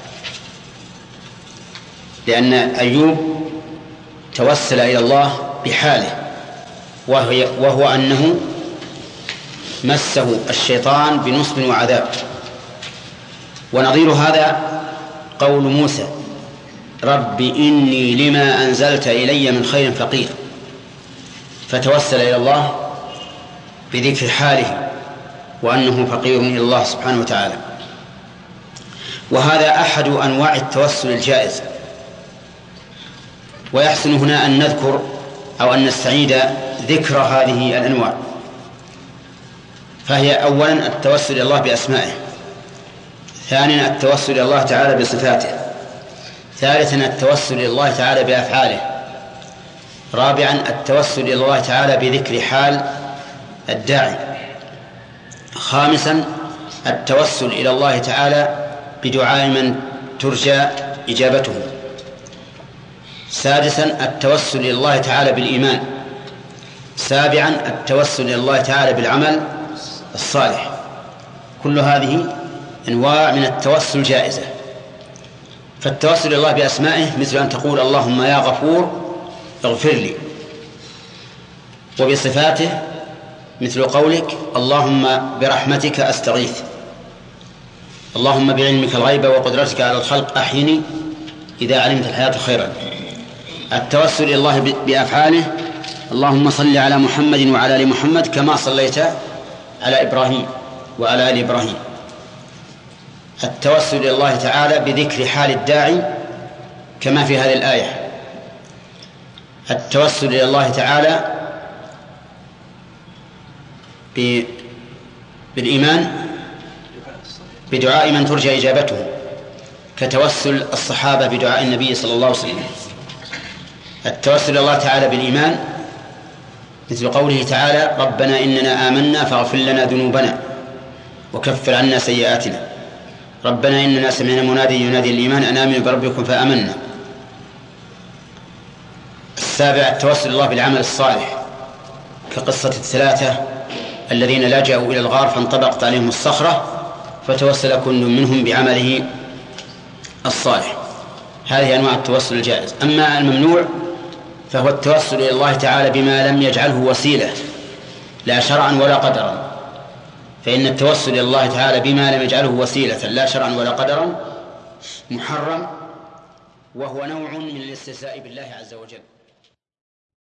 لأن أيوب توسل إلى الله بحاله وهو أنه مسه الشيطان بنصب وعذاب. ونظير هذا قول موسى رب إني لما أنزلت إلي من خير فقير، فتوسل إلى الله بذكر حاله وأنه فقير إلى الله سبحانه وتعالى. وهذا أحد أنواع التوسل الجائز. ويحسن هنا أن نذكر أو أن نستعيد ذكر هذه الأنواع. فهي أولا التوسل إلى الله بأسمائه، ثانيا التوسل إلى الله تعالى بصفاته، ثالثا التوسل إلى الله تعالى بأفعاله، رابعا التوسل إلى الله تعالى بذكر حال الداعي، خامسا التوسل إلى الله تعالى بدعاء من ترجى إجابته، سادسا التوسل إلى الله تعالى بالإيمان، سابعا التوسل إلى الله تعالى بالعمل الصالح. كل هذه أنواع من التوسل جائزة. فالتوسل إلى الله بأسمائه مثل أن تقول اللهم يا غفور اغفر لي، وبصفاته مثل قولك اللهم برحمتك أستغيث، اللهم بعلمك الغيب وقدرتك على الخلق أحيني إذا علمت الحياة خيرا. التوسل إلى الله بأفعاله اللهم صل على محمد وعلى آل محمد كما صليت على إبراهيم وعلى آل إبراهيم. التوسل إلى الله تعالى بذكر حال الداعي كما في هذه الآية. التوسل إلى الله تعالى بالإيمان بدعاء من ترجى إجابته كتوسل الصحابة بدعاء النبي صلى الله عليه وسلم. التوسل إلى الله تعالى بالإيمان مثل قوله تعالى ربنا إننا آمنا فاغفر لنا ذنوبنا وكفر عنا سيئاتنا، ربنا إننا سمعنا منادي ينادي الإيمان أن آمنوا بربكم فآمنا. السابع التوسل الله بالعمل الصالح كقصة الثلاثة الذين لجأوا إلى الغار فانطبقت عليهم الصخرة فتوسل كل منهم بعمله الصالح. هذه أنواع التوسل الجائز. أما الممنوع فهو التوسل إلى الله تعالى بما لم يجعله وسيلة لا شرعا ولا قدرا، فإن التوسل إلى الله تعالى بما لم يجعله وسيلة لا شرعا ولا قدرا محرم، وهو نوع من الاستهزاء بالله عز وجل.